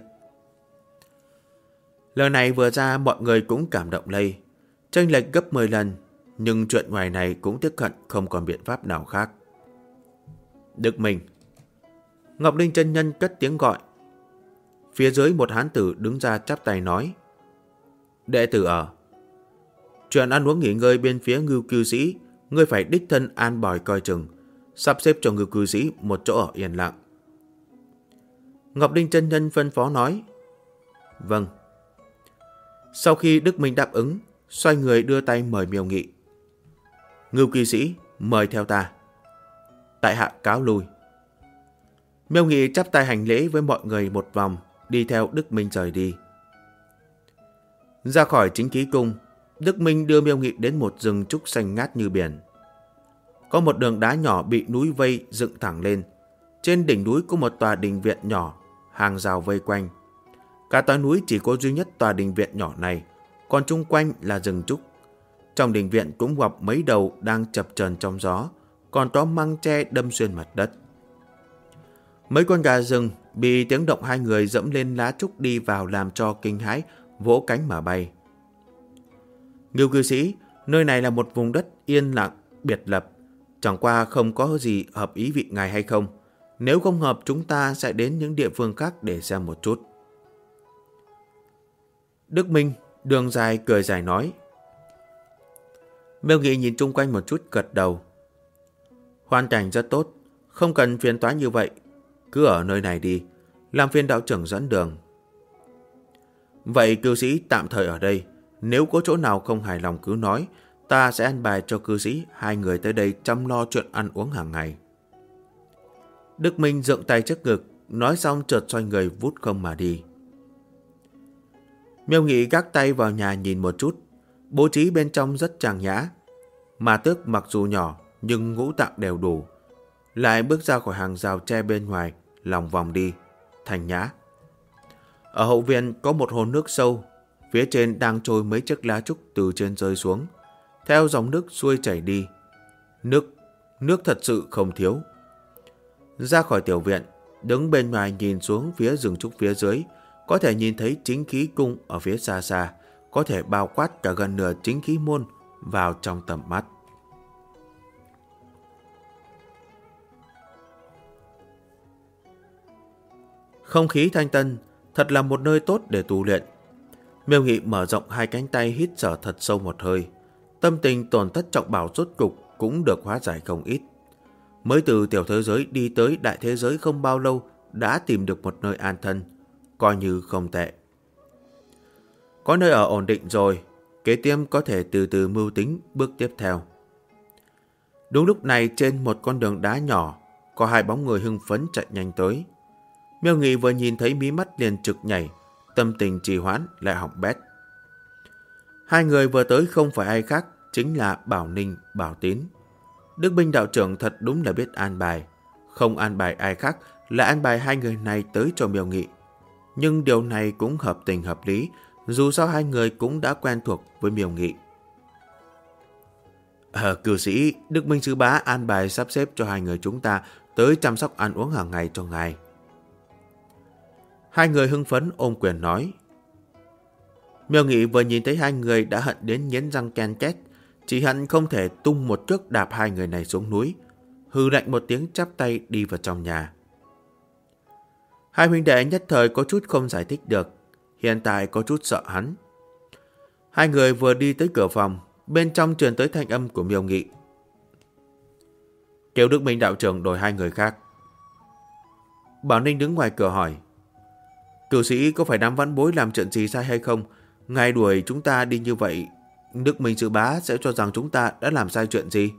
Lời này vừa ra, mọi người cũng cảm động lây, chênh lệch gấp 10 lần, nhưng chuyện ngoài này cũng tiếp cận không còn biện pháp nào khác. Đức Minh. Ngọc Linh chân nhân cất tiếng gọi. Phía dưới một hán tử đứng ra chắp tay nói. Đệ tử ở. Chuyện ăn uống nghỉ ngơi bên phía Ngưu cư sĩ, ngươi phải đích thân an bài coi chừng, sắp xếp cho Ngưu cư sĩ một chỗ ở yên lặng. Ngọc Linh chân nhân phân phó nói. Vâng. Sau khi Đức Minh đáp ứng, xoay người đưa tay mời Miêu Nghị. Ngưu cư sĩ, mời theo ta. Tại hạ cáo lui. Miêu Nghị chắp tay hành lễ với mọi người một vòng, đi theo Đức Minh rời đi. Ra khỏi chính khí cung, Đức Minh đưa Miêu Nghị đến một rừng trúc xanh ngát như biển. Có một đường đá nhỏ bị núi vây dựng thẳng lên. Trên đỉnh núi có một tòa đình viện nhỏ, hàng rào vây quanh. Cả tòa núi chỉ có duy nhất tòa đình viện nhỏ này, còn chung quanh là rừng trúc. Trong đình viện cũng gặp mấy đầu đang chập chờn trong gió, còn có măng tre đâm xuyên mặt đất. Mấy con gà rừng bị tiếng động hai người dẫm lên lá trúc đi vào làm cho kinh hãi, vỗ cánh mà bay. Ngưu cư sĩ, nơi này là một vùng đất yên lặng, biệt lập, chẳng qua không có gì hợp ý vị ngài hay không. Nếu không hợp, chúng ta sẽ đến những địa phương khác để xem một chút. Đức Minh, đường dài cười dài nói. Miêu Nghị nhìn chung quanh một chút gật đầu. Hoàn cảnh rất tốt, không cần phiền toái như vậy, cứ ở nơi này đi, làm phiền đạo trưởng dẫn đường. Vậy cư sĩ tạm thời ở đây, nếu có chỗ nào không hài lòng cứ nói, ta sẽ an bài cho cư sĩ hai người tới đây chăm lo chuyện ăn uống hàng ngày. Đức Minh dựng tay trước ngực, nói xong chợt xoay người vút không mà đi. Miêu Nghị gác tay vào nhà nhìn một chút, bố trí bên trong rất trang nhã. Mà Tước mặc dù nhỏ nhưng ngũ tạng đều đủ, lại bước ra khỏi hàng rào tre bên ngoài, lòng vòng đi, thanh nhã. Ở hậu viện có một hồ nước sâu, phía trên đang trôi mấy chiếc lá trúc từ trên rơi xuống, theo dòng nước xuôi chảy đi. Nước thật sự không thiếu. Ra khỏi tiểu viện, đứng bên ngoài nhìn xuống phía rừng trúc phía dưới, có thể nhìn thấy chính khí cung ở phía xa xa, có thể bao quát cả gần nửa chính khí môn vào trong tầm mắt. Không khí thanh tân, thật là một nơi tốt để tu luyện. Miêu Nghị mở rộng hai cánh tay hít thở thật sâu một hơi. Tâm tình tổn thất trọng bảo rốt cục cũng được hóa giải không ít. Mới từ tiểu thế giới đi tới đại thế giới không bao lâu đã tìm được một nơi an thân, coi như không tệ. Có nơi ở ổn định rồi, kế tiếp có thể từ từ mưu tính bước tiếp theo. Đúng lúc này trên một con đường đá nhỏ, có hai bóng người hưng phấn chạy nhanh tới. Miêu Nghị vừa nhìn thấy mí mắt liền trực nhảy, tâm tình trì hoãn lại hỏng bét. Hai người vừa tới không phải ai khác, chính là Bảo Ninh, Bảo Tín. Đức Minh đạo trưởng thật đúng là biết an bài. Không an bài ai khác là an bài hai người này tới cho Miêu Nghị. Nhưng điều này cũng hợp tình hợp lý, dù sao hai người cũng đã quen thuộc với Miêu Nghị. Cư sĩ, Đức Minh sư bá an bài sắp xếp cho hai người chúng ta tới chăm sóc ăn uống hàng ngày cho ngài. Hai người hưng phấn ôm quyền nói. Miêu Nghị vừa nhìn thấy hai người đã hận đến nghiến răng ken két, chỉ hận không thể tung một cước đạp hai người này xuống núi, hừ lạnh một tiếng chắp tay đi vào trong nhà. Hai huynh đệ nhất thời có chút không giải thích được, hiện tại có chút sợ hắn. Hai người vừa đi tới cửa phòng, bên trong truyền tới thanh âm của Miêu Nghị. Kêu Đức Minh đạo trưởng đổi hai người khác. Bảo Ninh đứng ngoài cửa hỏi. Cử sĩ có phải đám vãn bối làm chuyện gì sai hay không? Ngài đuổi chúng ta đi như vậy, Đức Minh sư bá sẽ cho rằng chúng ta đã làm sai chuyện gì?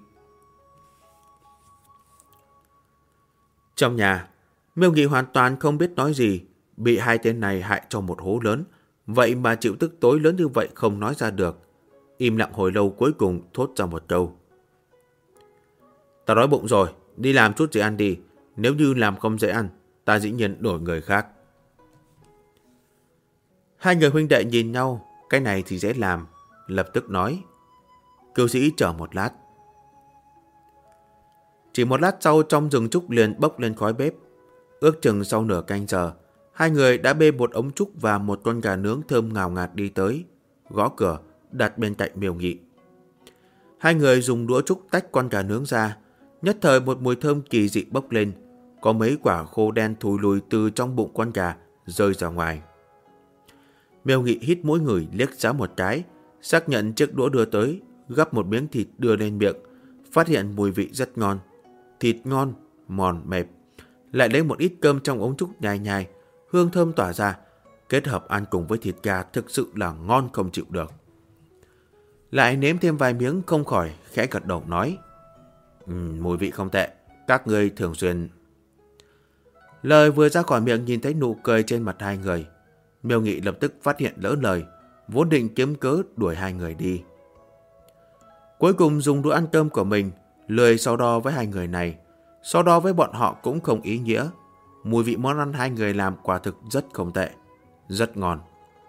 Trong nhà, Miêu Nghị hoàn toàn không biết nói gì, bị hai tên này hại cho một hố lớn, vậy mà chịu tức tối lớn như vậy không nói ra được. Im lặng hồi lâu cuối cùng thốt ra một câu. Ta đói bụng rồi, đi làm chút gì ăn đi, nếu như làm không dễ ăn, ta dĩ nhiên đổi người khác. Hai người huynh đệ nhìn nhau, cái này thì dễ làm, lập tức nói. Cưu sĩ chờ một lát. Chỉ một lát sau, trong rừng trúc liền bốc lên khói bếp. Ước chừng sau nửa canh giờ, hai người đã bê một ống trúc và một con gà nướng thơm ngào ngạt đi tới, gõ cửa, đặt bên cạnh Miêu Nghị. Hai người dùng đũa trúc tách con gà nướng ra, nhất thời một mùi thơm kỳ dị bốc lên, có mấy quả khô đen thùi lùi từ trong bụng con gà rơi ra ngoài. Miêu Nghị hít mũi ngửi liếc xéo một cái, xác nhận chiếc đũa đưa tới, gắp một miếng thịt đưa lên miệng, phát hiện mùi vị rất ngon. Thịt ngon, mòn mẹp, lại lấy một ít cơm trong ống trúc nhai nhai, hương thơm tỏa ra, kết hợp ăn cùng với thịt gà thực sự là ngon không chịu được. Lại nếm thêm vài miếng không khỏi khẽ gật đầu nói: mùi vị không tệ, các ngươi thường xuyên. Lời vừa ra khỏi miệng, nhìn thấy nụ cười trên mặt hai người, Miêu Nghị lập tức phát hiện lỡ lời, vốn định kiếm cớ đuổi hai người đi. Cuối cùng dùng đũa ăn cơm của mình, lười so đo với hai người này, so đo với bọn họ cũng không ý nghĩa. Mùi vị món ăn hai người làm quả thực rất không tệ, rất ngon.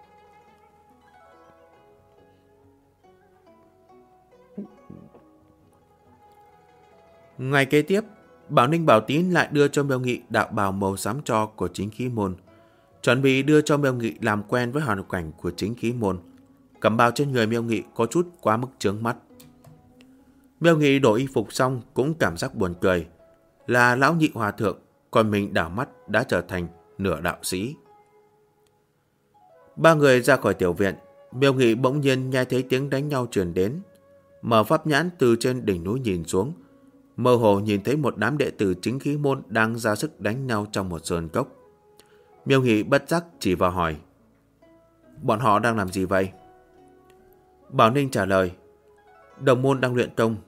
Ngày kế tiếp, Bảo Ninh Bảo Tín lại đưa cho Miêu Nghị đạo bào màu xám tro của chính khí môn, chuẩn bị đưa cho Miêu Nghị làm quen với hoàn cảnh của chính khí môn. Cẩm bào trên người Miêu Nghị có chút quá mức chướng mắt. Miêu Nghị đổi y phục xong cũng cảm giác buồn cười, là lão nhị hòa thượng, còn mình đảo mắt đã trở thành nửa đạo sĩ. Ba người ra khỏi tiểu viện, Miêu Nghị bỗng nhiên nghe thấy tiếng đánh nhau truyền đến. Mở pháp nhãn từ trên đỉnh núi nhìn xuống, mơ hồ nhìn thấy một đám đệ tử chính khí môn đang ra sức đánh nhau trong một sơn cốc. Miêu Nghị bất giác chỉ vào hỏi: bọn họ đang làm gì vậy? Bảo Ninh trả lời: đồng môn đang luyện công.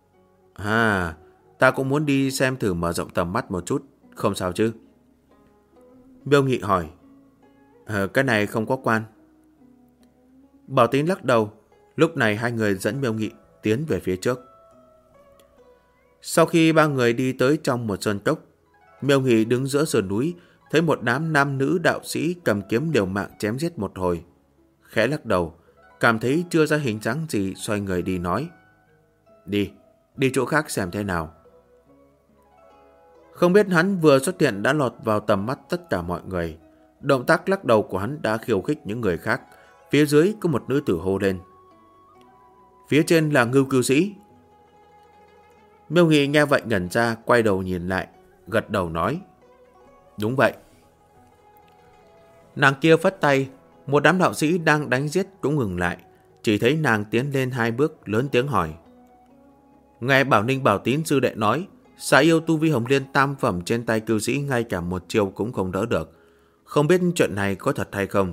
Ta cũng muốn đi xem thử, mở rộng tầm mắt một chút, không sao chứ? Miêu Nghị hỏi: cái này không có quan. Bảo Tín lắc đầu. Lúc này hai người dẫn Miêu Nghị tiến về phía trước. Sau khi ba người đi tới trong một sơn cốc, Miêu Nghị đứng giữa sườn núi, thấy một đám nam nữ đạo sĩ cầm kiếm liều mạng chém giết một hồi. Khẽ lắc đầu, cảm thấy chưa ra hình dáng gì, xoay người đi nói: đi chỗ khác xem thế nào. Không biết hắn vừa xuất hiện đã lọt vào tầm mắt tất cả mọi người. Động tác lắc đầu của hắn đã khiêu khích những người khác. Phía dưới có một nữ tử hô lên: phía trên là Ngưu cư sĩ. Miêu Nghị nghe vậy ngẩn ra, quay đầu nhìn lại, gật đầu nói: đúng vậy. Nàng kia phất tay, một đám đạo sĩ đang đánh giết cũng ngừng lại, chỉ thấy nàng tiến lên hai bước, lớn tiếng hỏi: nghe Bảo Ninh Bảo Tín sư đệ nói, xà yêu tu vi Hồng Liên tam phẩm trên tay cư sĩ ngay cả một chiêu cũng không đỡ được, không biết chuyện này có thật hay không?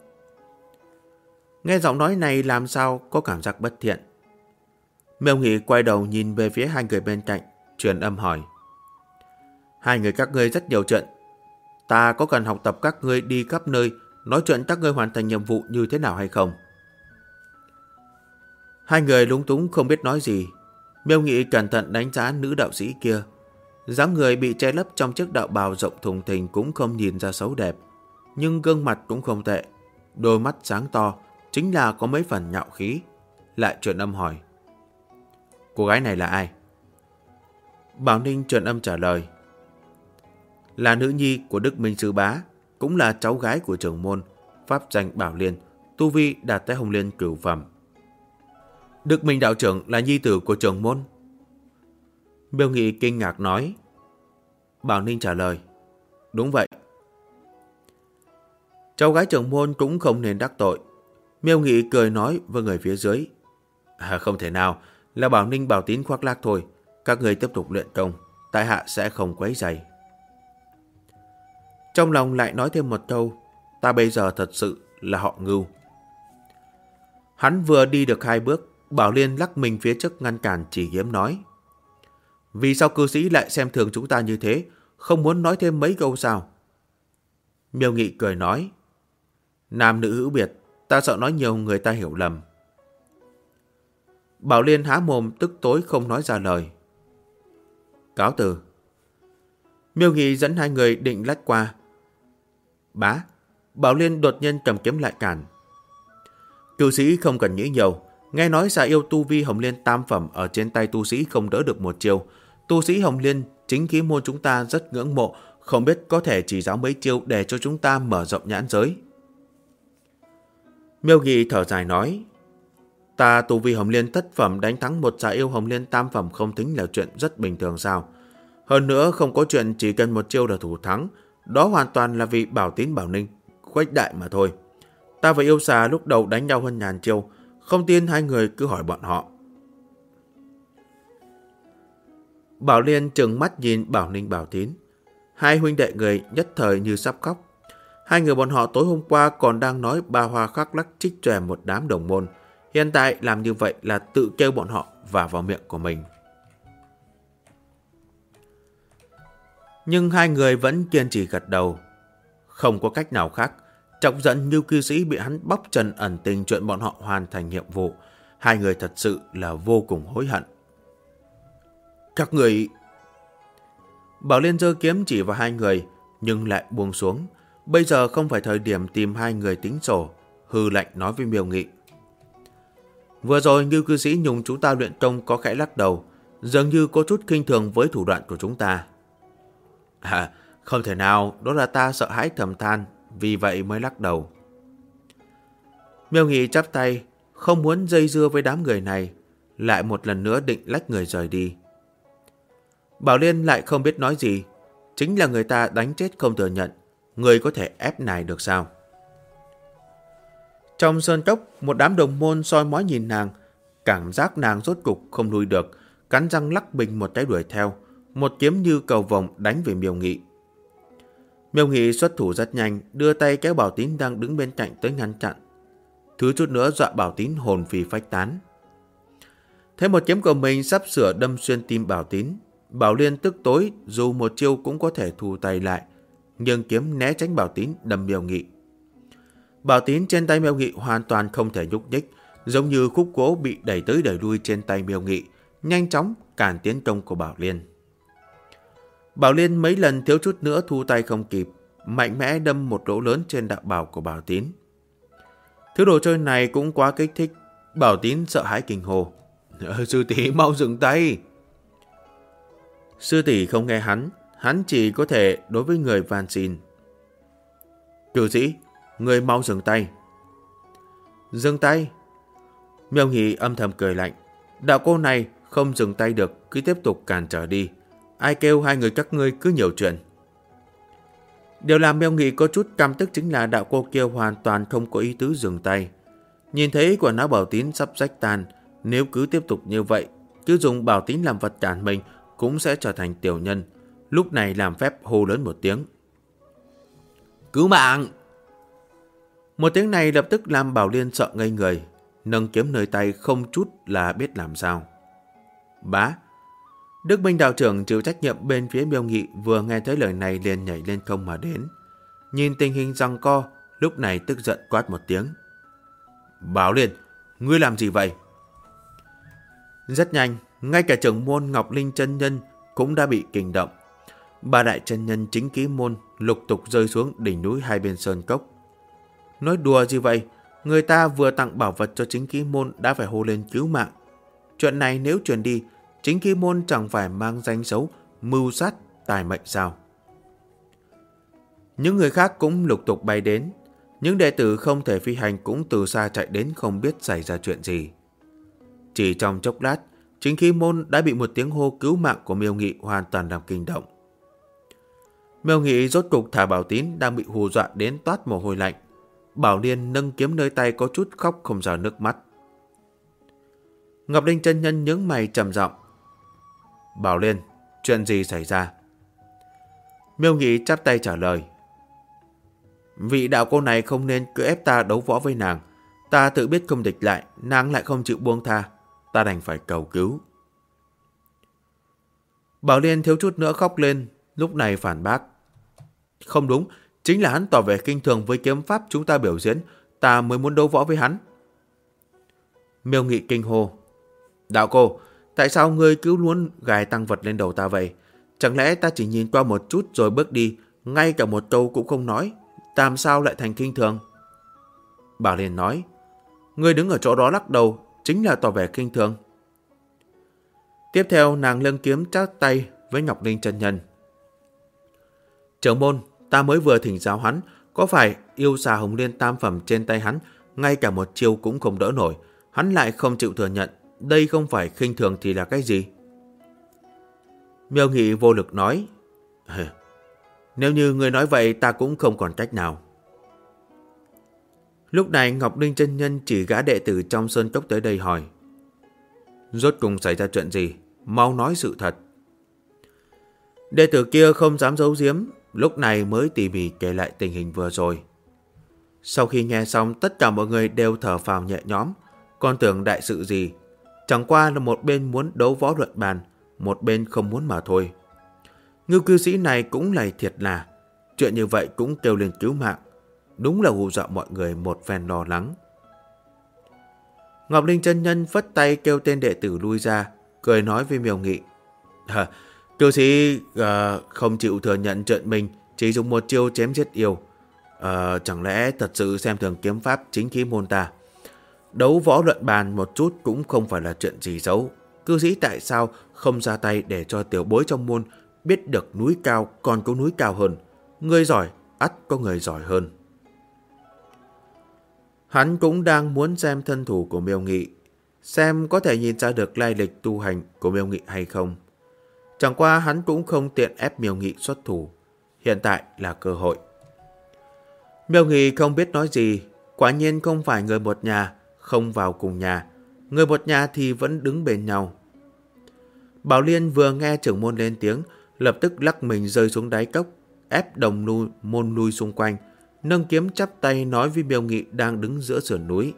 Nghe giọng nói này làm sao có cảm giác bất thiện. Miêu Nghị quay đầu nhìn về phía hai người bên cạnh, truyền âm hỏi: hai người các ngươi rất nhiều chuyện, ta có cần học tập các ngươi đi khắp nơi nói chuyện các ngươi hoàn thành nhiệm vụ như thế nào hay không? Hai người lúng túng không biết nói gì. Miêu Nghị cẩn thận đánh giá nữ đạo sĩ kia. Dáng người bị che lấp trong chiếc đạo bào rộng thùng thình cũng không nhìn ra xấu đẹp, nhưng gương mặt cũng không tệ, đôi mắt sáng to, chính là có mấy phần nhạo khí. Lại truyền âm hỏi: cô gái này là ai? Bảo Ninh truyền âm trả lời: là nữ nhi của Đức Minh Sư Bá, cũng là cháu gái của trưởng môn, pháp danh Bảo Liên, tu vi đạt tới Hồng Liên cửu phẩm. Đức Minh đạo trưởng là nhi tử của trưởng môn? Miêu Nghị kinh ngạc nói. Bảo Ninh trả lời: đúng vậy. Cháu gái trưởng môn cũng không nên đắc tội. Miêu Nghị cười nói với người phía dưới: không thể nào, là Bảo Ninh Bảo Tín khoác lác thôi, các người tiếp tục luyện công, tại hạ sẽ không quấy rầy. Trong lòng lại nói thêm một câu: ta bây giờ thật sự là họ Ngưu. Hắn vừa đi được hai bước, Bảo Liên lắc mình phía trước ngăn cản, chỉ hiếm nói: vì sao cư sĩ lại xem thường chúng ta như thế, không muốn nói thêm mấy câu sao? Miêu Nghị cười nói: nam nữ hữu biệt, ta sợ nói nhiều người ta hiểu lầm. Bảo Liên há mồm tức tối không nói ra lời. Cáo từ. Miêu Nghị dẫn hai người định lách qua. Bá! Bảo Liên đột nhiên cầm kiếm lại cản. Cư sĩ không cần nghĩ nhiều, Nghe nói xà yêu tu vi Hồng Liên tam phẩm ở trên tay tu sĩ không đỡ được một chiêu. Tu sĩ Hồng Liên chính khí môn chúng ta rất ngưỡng mộ, không biết có thể chỉ giáo mấy chiêu để cho chúng ta mở rộng nhãn giới. Miêu Nghị thở dài nói, ta tu vi Hồng Liên thất phẩm đánh thắng một xà yêu Hồng Liên tam phẩm không tính là chuyện rất bình thường sao? Hơn nữa không có chuyện chỉ cần một chiêu là thủ thắng, đó hoàn toàn là vì Bảo Tín Bảo Ninh khuếch đại mà thôi. Ta và yêu xà lúc đầu đánh nhau hơn ngàn chiêu, không tin hai người cứ hỏi bọn họ. Bảo Liên trừng mắt nhìn Bảo Ninh Bảo Tín. Hai huynh đệ người nhất thời như sắp khóc. Hai người bọn họ tối hôm qua còn đang nói ba hoa khắc lắc trích chòe một đám đồng môn. Hiện tại làm như vậy là tự kêu bọn họ vào miệng của mình. Nhưng hai người vẫn kiên trì gật đầu. Không có cách nào khác. Chọc giận như cư sĩ bị hắn bóc trần ẩn tình chuyện bọn họ hoàn thành nhiệm vụ. Hai người thật sự là vô cùng hối hận. Các người... Bảo Liên giơ kiếm chỉ vào hai người, nhưng lại buông xuống. Bây giờ không phải thời điểm tìm hai người tính sổ. Hư lạnh nói với Miêu Nghị. Vừa rồi như cư sĩ nhùng chúng ta luyện công có khẽ lắc đầu, dường như có chút khinh thường với thủ đoạn của chúng ta. Không thể nào, đó là ta sợ hãi thầm than, vì vậy mới lắc đầu. Miêu Nghị chắp tay, không muốn dây dưa với đám người này, lại một lần nữa định lách người rời đi. Bảo Liên lại không biết nói gì, chính là người ta đánh chết không thừa nhận, người có thể ép nài được sao? Trong sơn cốc, một đám đồng môn soi mói nhìn nàng, cảm giác nàng rốt cục không nuôi được, cắn răng lắc bình một cái đuổi theo, một kiếm như cầu vồng đánh về Miêu Nghị. Miêu Nghị xuất thủ rất nhanh, đưa tay kéo Bảo Tín đang đứng bên cạnh tới ngăn chặn. Thứ chút nữa dọa Bảo Tín hồn phi phách tán. Thấy một kiếm của mình sắp sửa đâm xuyên tim Bảo Tín, Bảo Liên tức tối, dù một chiêu cũng có thể thu tay lại, nhưng kiếm né tránh Bảo Tín đâm Miêu Nghị. Bảo Tín trên tay Miêu Nghị hoàn toàn không thể nhúc nhích, giống như khúc gỗ bị đẩy tới đẩy lui trên tay Miêu Nghị, nhanh chóng cản tiến công của Bảo Liên. Bảo Liên mấy lần thiếu chút nữa thu tay không kịp, mạnh mẽ đâm một lỗ lớn trên đạo bào của Bảo Tín. Thứ đồ chơi này cũng quá kích thích, Bảo Tín sợ hãi kinh hồ. Sư tỷ mau dừng tay. Sư tỷ không nghe hắn chỉ có thể đối với người van xin. Cử sĩ, người mau dừng tay. Dừng tay. Miêu Nghị âm thầm cười lạnh. Đạo cô này không dừng tay được, cứ tiếp tục cản trở đi. Ai kêu hai người các ngươi cứ nhiều chuyện. Điều làm Miêu Nghị có chút căm tức chính là đạo cô kia hoàn toàn không có ý tứ dừng tay. Nhìn thấy quần áo Bảo Tín sắp rách tan, nếu cứ tiếp tục như vậy, cứ dùng Bảo Tín làm vật cản mình cũng sẽ trở thành tiểu nhân. Lúc này làm phép hô lớn một tiếng. Cứu mạng! Một tiếng này lập tức làm Bảo Liên sợ ngây người, nâng kiếm nơi tay không chút là biết làm sao. Bá! Đức Minh đạo trưởng chịu trách nhiệm bên phía Miêu Nghị vừa nghe thấy lời này liền nhảy lên không mà đến. Nhìn tình hình giằng co, lúc này tức giận quát một tiếng. Bảo Liên, ngươi làm gì vậy? Rất nhanh, ngay cả trưởng môn Ngọc Linh chân nhân cũng đã bị kinh động. Ba đại chân nhân chính ký môn lục tục rơi xuống đỉnh núi hai bên sơn cốc. Nói đùa gì vậy? Người ta vừa tặng bảo vật cho chính ký môn đã phải hô lên cứu mạng. Chuyện này nếu truyền đi, chính ký môn chẳng phải mang danh xấu mưu sát tài mệnh sao? Những người khác cũng lục tục bay đến. Những đệ tử không thể phi hành cũng từ xa chạy đến không biết xảy ra chuyện gì. Chỉ trong chốc lát, chính khí môn đã bị một tiếng hô cứu mạng của Miêu Nghị hoàn toàn làm kinh động. Miêu Nghị rốt cục thả Bảo Tín đang bị hù dọa đến toát mồ hôi lạnh. Bảo Liên nâng kiếm nơi tay có chút khóc không ra nước mắt. Ngọc Linh chân nhân nhướng mày trầm giọng. Bảo Liên, chuyện gì xảy ra? Miêu Nghị chắp tay trả lời. Vị đạo cô này không nên cứ ép ta đấu võ với nàng. Ta tự biết không địch lại, nàng lại không chịu buông tha. Ta đành phải cầu cứu. Bảo Liên thiếu chút nữa khóc lên, lúc này phản bác. Không đúng, chính là hắn tỏ vẻ kinh thường với kiếm pháp chúng ta biểu diễn, ta mới muốn đấu võ với hắn. Miêu Nghị kinh hô. Đạo cô, tại sao ngươi cứ luôn gài tăng vật lên đầu ta vậy? Chẳng lẽ ta chỉ nhìn qua một chút rồi bước đi, ngay cả một câu cũng không nói, làm sao lại thành kinh thường? Bảo Liên nói. Ngươi đứng ở chỗ đó lắc đầu, chính là tỏ vẻ khinh thường. Tiếp theo nàng lưng kiếm chát tay với Ngọc Ninh chân nhân. Trưởng môn, ta mới vừa thỉnh giáo hắn, có phải yêu xà hồng liên tam phẩm trên tay hắn ngay cả một chiêu cũng không đỡ nổi, hắn lại không chịu thừa nhận, đây không phải khinh thường thì là cái gì? Miêu Nghị vô lực nói, nếu như người nói vậy ta cũng không còn cách nào. Lúc này Ngọc Ninh chân nhân chỉ gã đệ tử trong sơn cốc tới đây hỏi, rốt cùng xảy ra chuyện gì? Mau nói sự thật. Đệ tử kia không dám giấu giếm, lúc này mới tỉ mỉ kể lại tình hình vừa rồi. Sau khi nghe xong, tất cả mọi người đều thở phào nhẹ nhõm, còn tưởng đại sự gì. Chẳng qua là một bên muốn đấu võ luận bàn, một bên không muốn mà thôi. Ngưu cư sĩ này cũng là thiệt là, chuyện như vậy cũng kêu lên cứu mạng. Đúng là hù dọa mọi người một phen lo lắng. Ngọc Linh chân nhân phất tay kêu tên đệ tử lui ra, cười nói với Miêu Nghị. Cư sĩ không chịu thừa nhận chuyện mình chỉ dùng một chiêu chém giết yêu. Chẳng lẽ thật sự xem thường kiếm pháp chính khí môn ta? Đấu võ luận bàn một chút cũng không phải là chuyện gì xấu. Cư sĩ tại sao không ra tay để cho tiểu bối trong môn biết được núi cao còn có núi cao hơn? Người giỏi, ắt có người giỏi hơn. Hắn cũng đang muốn xem thân thủ của Miêu Nghị, xem có thể nhìn ra được lai lịch tu hành của Miêu Nghị hay không. Chẳng qua hắn cũng không tiện ép Miêu Nghị xuất thủ. Hiện tại là cơ hội. Miêu Nghị không biết nói gì. Quả nhiên không phải người một nhà, không vào cùng nhà. Người một nhà thì vẫn đứng bên nhau. Bảo Liên vừa nghe trưởng môn lên tiếng, lập tức lắc mình rơi xuống đáy cốc, ép đồng môn lui xung quanh, nâng kiếm chắp tay nói với Miêu Nghị đang đứng giữa sườn núi.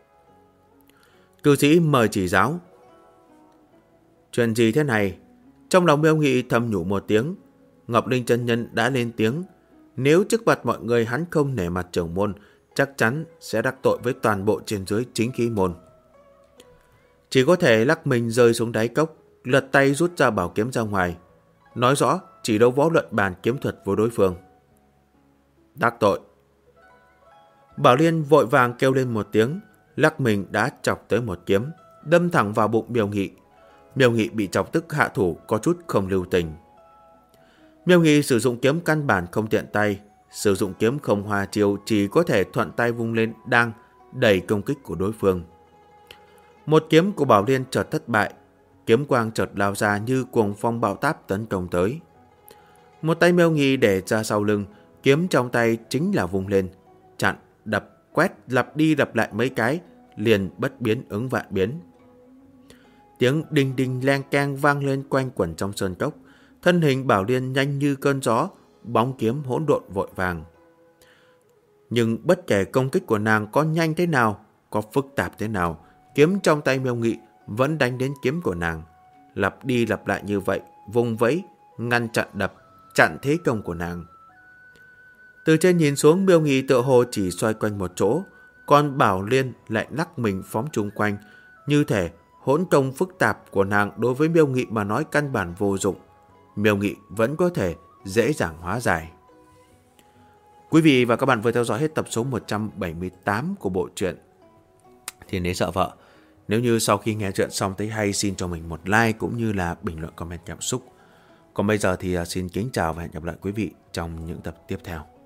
Cư sĩ mời chỉ giáo. Chuyện gì thế này? Trong lòng Miêu Nghị thầm nhủ một tiếng. Ngọc Linh chân nhân đã lên tiếng. Nếu trước mặt mọi người hắn không nể mặt trưởng môn, chắc chắn sẽ đắc tội với toàn bộ trên dưới chính khí môn. Chỉ có thể lắc mình rơi xuống đáy cốc, lật tay rút ra bảo kiếm ra ngoài. Nói rõ chỉ đấu võ luận bàn kiếm thuật với đối phương. Đắc tội. Bảo Liên vội vàng kêu lên một tiếng, lắc mình đã chọc tới một kiếm, đâm thẳng vào bụng Miêu Nghị. Miêu Nghị bị chọc tức hạ thủ có chút không lưu tình. Miêu Nghị sử dụng kiếm căn bản không tiện tay, sử dụng kiếm không hoa chiêu chỉ có thể thuận tay vung lên đang đẩy công kích của đối phương. Một kiếm của Bảo Liên chợt thất bại, kiếm quang chợt lao ra như cuồng phong bão táp tấn công tới. Một tay Miêu Nghị để ra sau lưng, kiếm trong tay chính là vung lên, chặn, đập, quét, lặp đi lặp lại mấy cái, liền bất biến ứng vạn biến. Tiếng đinh đinh leng keng vang lên quanh quẩn trong sơn cốc. Thân hình Bảo Liên nhanh như cơn gió, bóng kiếm hỗn độn vội vàng. Nhưng bất kể công kích của nàng có nhanh thế nào, có phức tạp thế nào, kiếm trong tay Miêu Nghị vẫn đánh đến kiếm của nàng. Lặp đi lặp lại như vậy, vùng vẫy, ngăn chặn đập, chặn thế công của nàng. Từ trên nhìn xuống, Miêu Nghị tựa hồ chỉ xoay quanh một chỗ, còn Bảo Liên lại lắc mình phóng chung quanh, như thể hỗn công phức tạp của nàng đối với Miêu Nghị mà nói căn bản vô dụng. Miêu Nghị vẫn có thể dễ dàng hóa giải. Quý vị và các bạn vừa theo dõi hết tập số 178 của bộ truyện Thiên Đế Sợ Vợ. Nếu như sau khi nghe chuyện xong thấy hay, xin cho mình một like cũng như là bình luận comment cảm xúc. Còn bây giờ thì xin kính chào và hẹn gặp lại quý vị trong những tập tiếp theo.